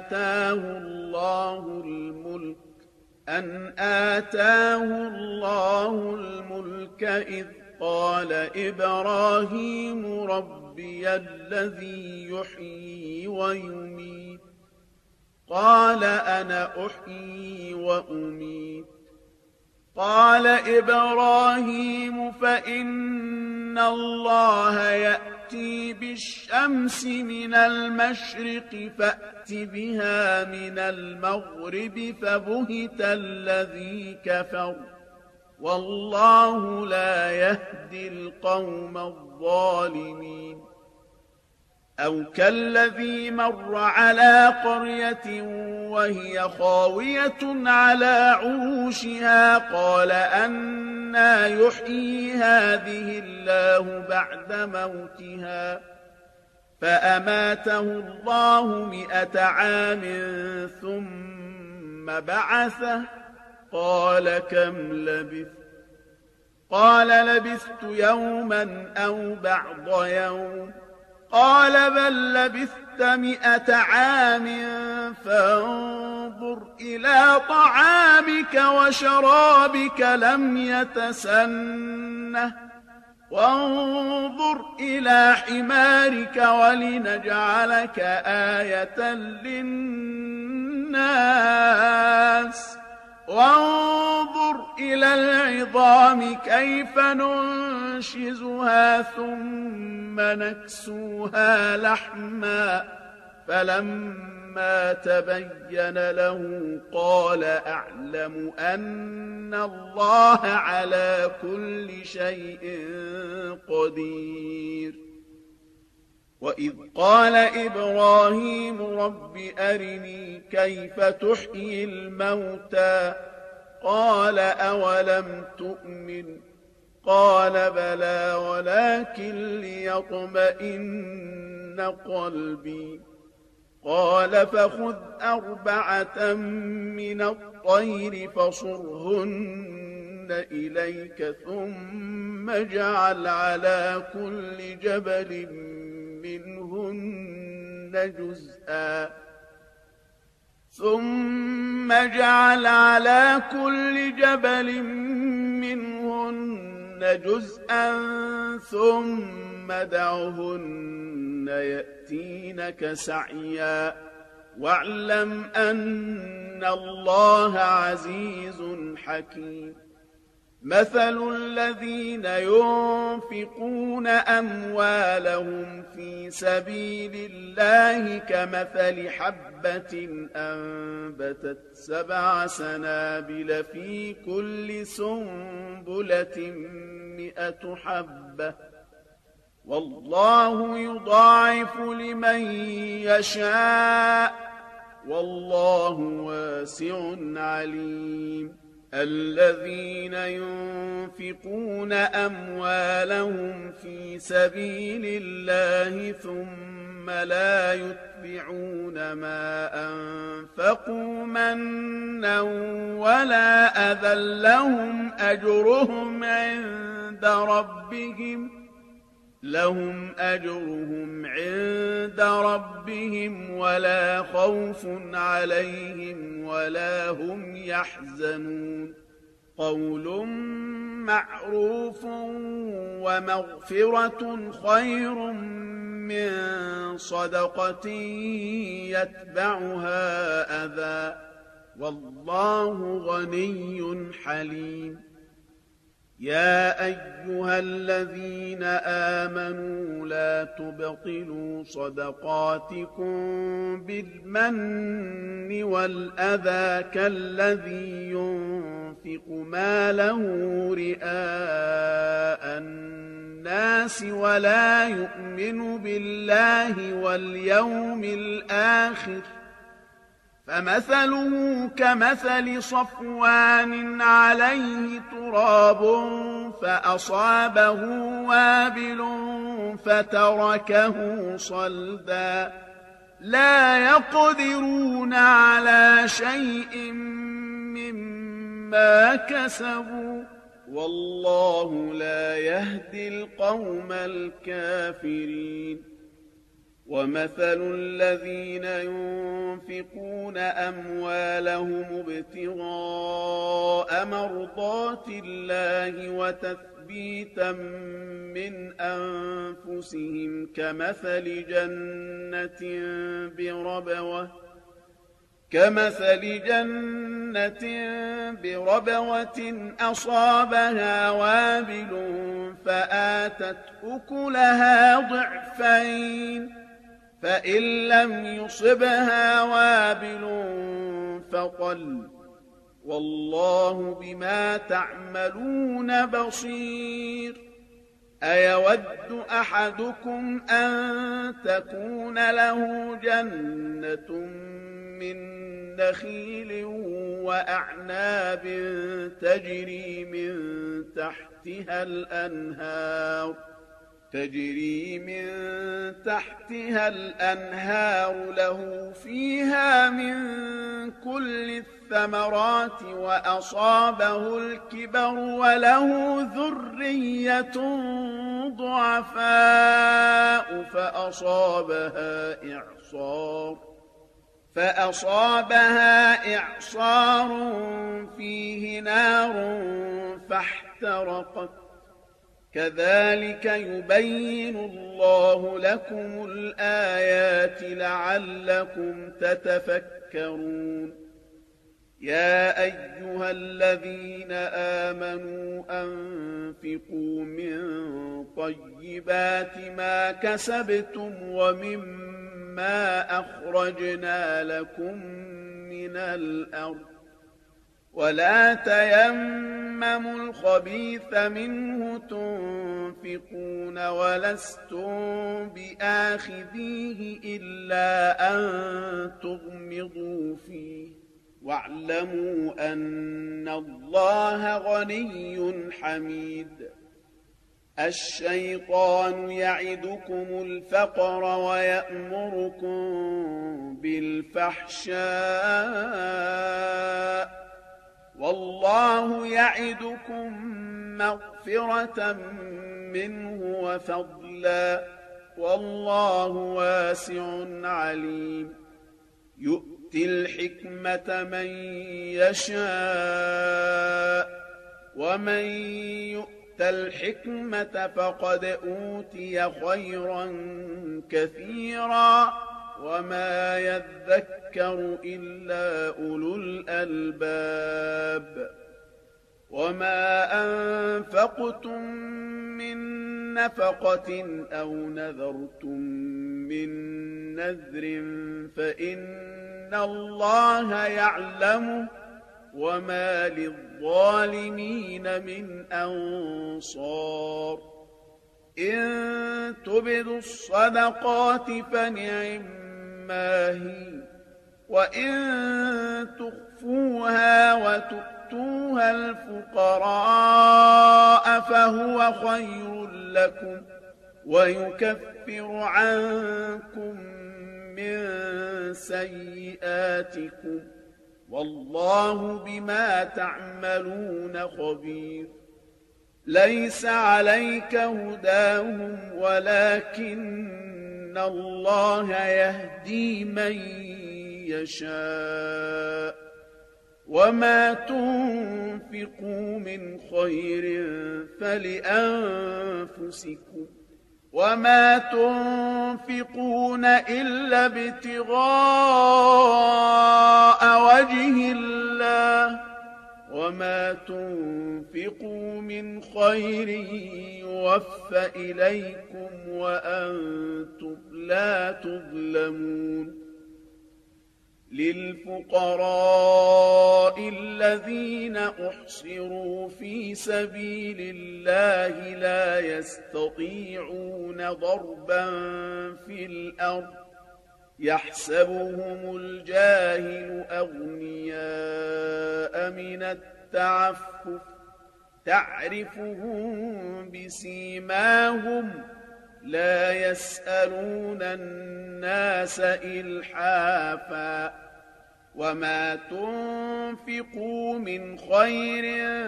آتاه الله الملك إذ قال إبراهيم ربي الذي يحيي ويميت قال أنا أحيي وأميت قال إبراهيم فإن الله يأتي بالشمس من المشرق فأت بها من المغرب فبهت الذي كفر والله لا يهدي القوم الظالمين. أو كالذي مر على قرية وهي خاوية على عروشها قال أنى يحيي هذه الله بعد موتها فأماته الله 100 عام ثم بعثه قال كم لبثت قال لبثت يوما أو بعض يوم قال بل لبثت 100 عام فانظر إلى طعامك وشرابك لم يتسنه وانظر إلى حمارك ولنجعلك آية للناس وانظر إلى العظام كيف ننشزها ثم نكسوها لحما فلما تبين له قال أعلم أن الله على كل شيء قدير. وإذ قال إبراهيم رب أرني كيف تحيي الموتى قال أولم تؤمن قال بلى ولكن ليطمئن قلبي قال فخذ 4 من الطير فصرهن إليك ثم اجعل على كل جبل منهن جزءا ثم دعهن يأتينك سعيا واعلم أن الله عزيز حكيم مثل الذين ينفقون أموالهم في سبيل الله كمثل حبة أنبتت 7 سنابل في كل سنبلة 100 حبة والله يضاعف لمن يشاء والله واسع عليم الذين ينفقون أموالهم في سبيل الله ثم لا يتبعون ما أنفقوا منا ولا أذى لهم أجرهم عند ربهم ولا خوف عليهم ولا هم يحزنون قول معروف ومغفرة خير من صدقة يتبعها أذى والله غني حليم يا أيها الذين آمنوا لا تبطلوا صدقاتكم بالمن والأذى كالذي ينفق ماله رئاء الناس ولا يؤمن بالله واليوم الآخر فمثله كمثل صفوان عليه تراب فأصابه وابل فتركه صلدا لا يقدرون على شيء مما كسبوا والله لا يهدي القوم الكافرين ومثل الذين ينفقون أموالهم ابتغاء مرضات الله وتثبيتا من أنفسهم كمثل جنة بربوة أصابها وابل فآتت أكلها ضعفين فإن لم يصبها وابل فطل والله بما تعملون بصير أيود أحدكم أن تكون له جنة من نخيل وأعناب تجري من تحتها الأنهار له فيها من كل الثمرات وأصابه الكبر وله ذرية ضعفاء فأصابها إعصار فيه نار فاحترقت كذلك يبين الله لكم الآيات لعلكم تتفكرون يا أيها الذين آمنوا أنفقوا من طيبات ما كسبتم ومما أخرجنا لكم من الأرض ولا تيمموا الخبيث منه تنفقون ولستم بآخذيه إلا أن تغمضوا فيه واعلموا أن الله غني حميد الشيطان يعدكم الفقر ويأمركم بالفحشاء والله يعدكم مغفرة منه وفضلا والله واسع عليم يؤتي الحكمة من يشاء ومن يؤت الحكمة فقد أوتي خيرا كثيرا وما يذكر إلا أولو الألباب وما أنفقتم من نفقة أو نذرتم من نذر فإن الله يعلمه وما للظالمين من أنصار إن تبدوا الصدقات فنعما هي وإن تخفوها وتؤتوها الفقراء فهو خير لكم ويكفر عنكم من سيئاتكم والله بما تعملون خبير ليس عليك هداهم ولكن الله يهدي من يشاء وما تنفقوا من خير فلأنفسكم وما تنفقون إلا ابتغاء وجه الله وما تنفقوا من خير يوفى إليكم وأنتم لا تظلمون للفقراء الذين أحصروا في سبيل الله لا يستطيعون ضربا في الأرض يحسبهم الجاهل أغنياء من التعفف تعرفهم بسيماهم لا يسألون الناس إلحافا وما تنفقوا من خير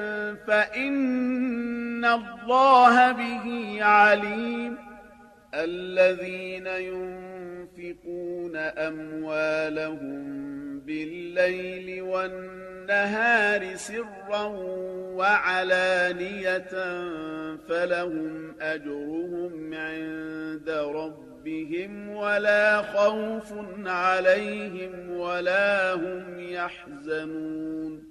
فإن الله به عليم الذين ينفقون أموالهم بالليل والنهار سرا وعلانية فلهم أجرهم عند ربهم ولا خوف عليهم ولا هم يحزنون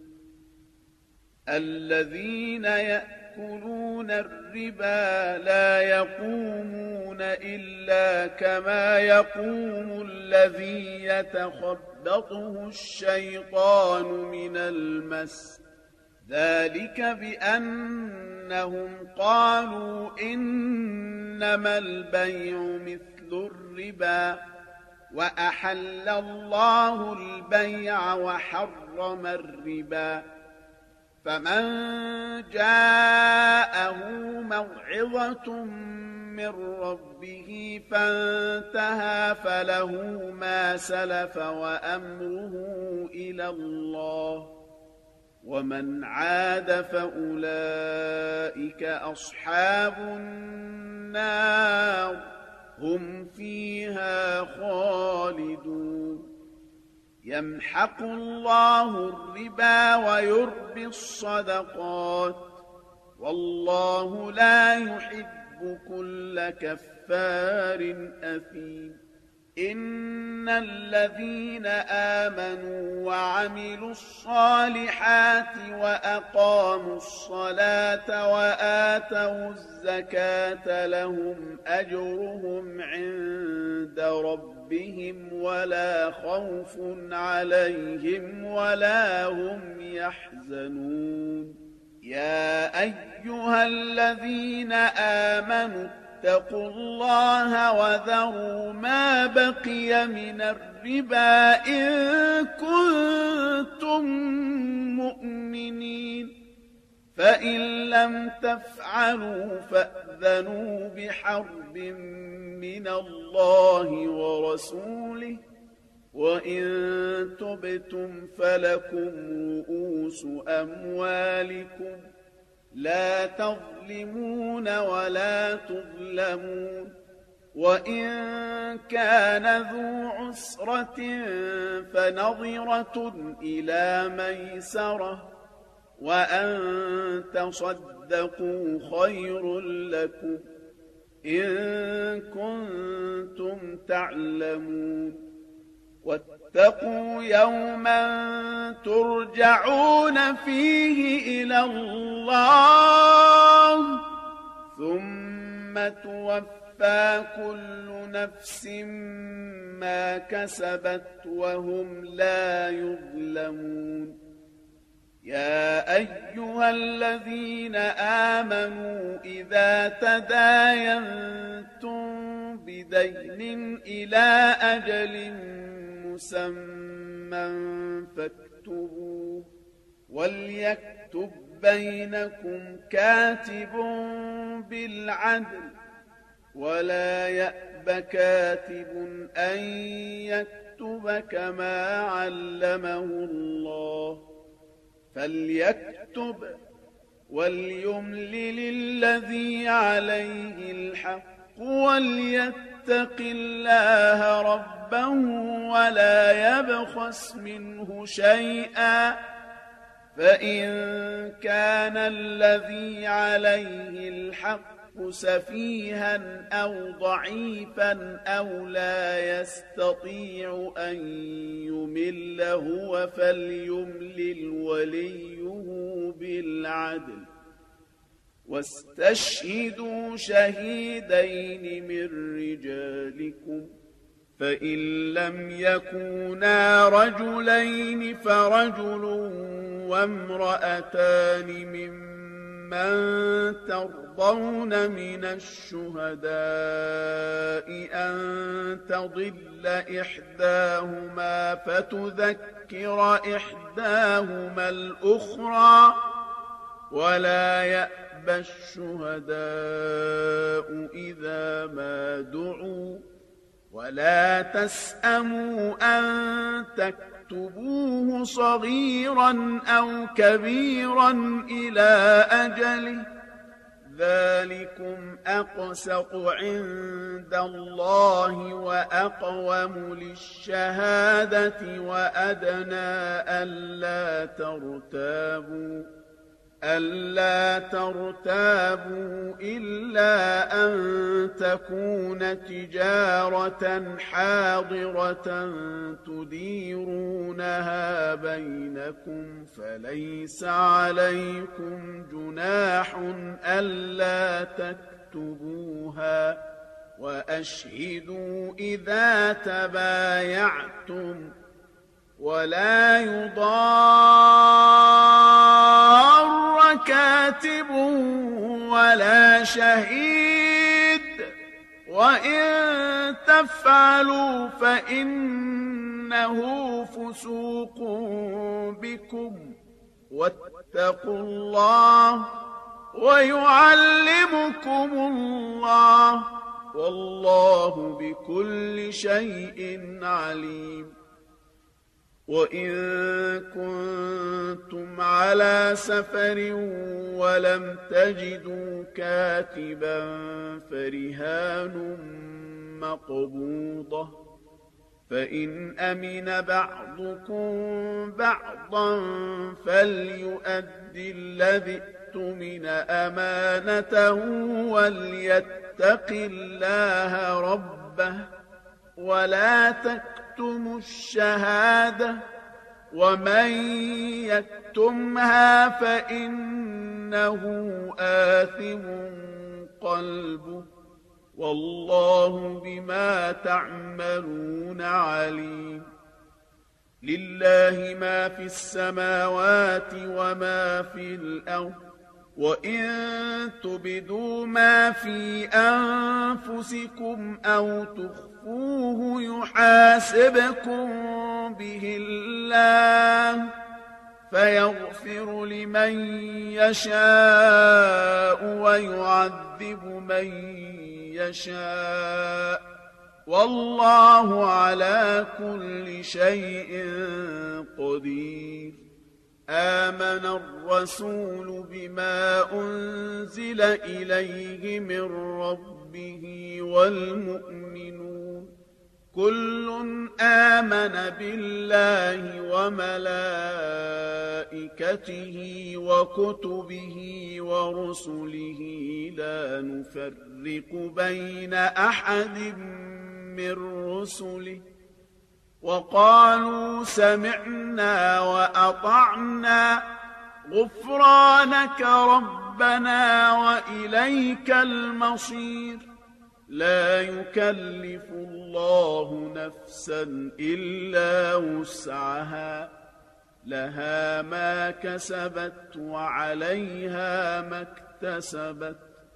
الذين يأكلون الربا لا يقومون إلا كما يقوم الذي يتخبطه الشيطان من المس ذلك بأنهم قالوا إنما البيع مثل الربا وأحل الله البيع وحرم الربا فمن جاءه موعظة من ربه فانتهى فله ما سلف وأمره إلى الله ومن عاد فأولئك أصحاب النار هم فيها خالدون يمحق الله الربا ويربي الصدقات والله لا يحب كل كفار أثيم إن الذين آمنوا وعملوا الصالحات وأقاموا الصلاة وآتوا الزكاة لهم أجرهم عند ربهم ولا خوف عليهم ولا هم يحزنون يا أيها الذين آمنوا اتقوا الله وذروا ما بقي من الربا إن كنتم مؤمنين فإن لم تفعلوا فأذنوا بحرب من الله ورسوله وإن تبتم فلكم رؤوس أموالكم لا تظلمون ولا تظلمون. وإن كان ذو عسرة فنظرة إلى ميسرة وأن تصدقوا خير لكم إن كنتم تعلمون. واتقوا يوما ترجعون فيه إلى الله ثم توفى كل نفس ما كسبت وهم لا يظلمون. يا أيها الذين آمنوا إذا تداينتم بدين إلى أجل مسمى فاكتبوه وليكتب بينكم كاتب بالعدل ولا يأب كاتب أن يكتب كما علمه الله فليكتب وليملل الذي عليه الحق وليتق الله ربه ولا يبخس منه شيئا فإن كان الذي عليه الحق سفيها أو ضعيفا أو لا يستطيع أن يمل هو فليملل وليه بالعدل واستشهدوا شهيدين من رجالكم فإن لم يكونا رجلين فرجل وامرأتان ممن ترضون من الشهداء أن تضل إحداهما فتذكر إحداهما الأخرى ولا يأبى الشهداء إذا ما دعوا ولا تسأموا أن تكتبوه صغيرا أو كبيرا إلى أجله ذلكم أقسط عند الله وأقوم للشهادة وأدنى ألا ترتابوا إلا أن تكون تجارة حاضرة تديرونها بينكم فليس عليكم جناح ألا تكتبوها وأشهدوا إذا تبايعتم ولا يضار كاتب ولا شهيد وإن تفعلوا فإنه فسوق بكم واتقوا الله ويعلمكم الله والله بكل شيء عليم. وإن كنتم على سفر ولم تجدوا كاتبا فرهان مقبوضة فإن أمن بعضكم بعضا فليؤدي الذي اؤتمن أمانته وليتق الله ربه ولا تكتموا الشهادة ومن يكتمها فإنه آثم قلبه والله بما تعملون عليم. لله ما في السماوات وما في الأرض وإن تبدوا ما في أنفسكم أو تخفوه يحاسبكم به الله فيغفر لمن يشاء ويعذب من يشاء والله على كل شيء قدير. آمن الرسول بما أنزل إليه من ربه والمؤمنون كل آمن بالله وملائكته وكتبه ورسله لا نفرق بين أحد من رسله وقالوا سمعنا وأطعنا غفرانك ربنا وإليك المصير. لا يكلف الله نفسا إلا وسعها لها ما كسبت وعليها ما اكتسبت.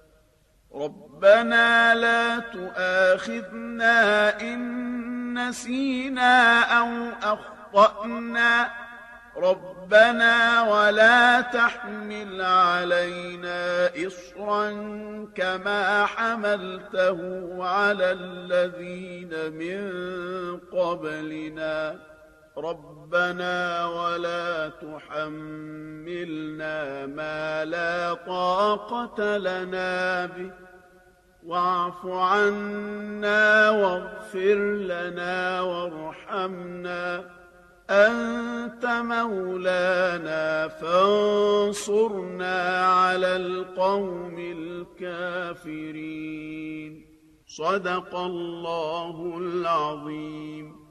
ربنا لا تؤاخذنا إن نسينا أو أخطأنا ربنا ولا تحمل علينا إصرا كما حملته على الذين من قبلنا ربنا ولا تحملنا ما لا طاقة لنا به واعف عنا واغفر لنا وارحمنا أنت مولانا فانصرنا على القوم الكافرين. صدق الله العظيم.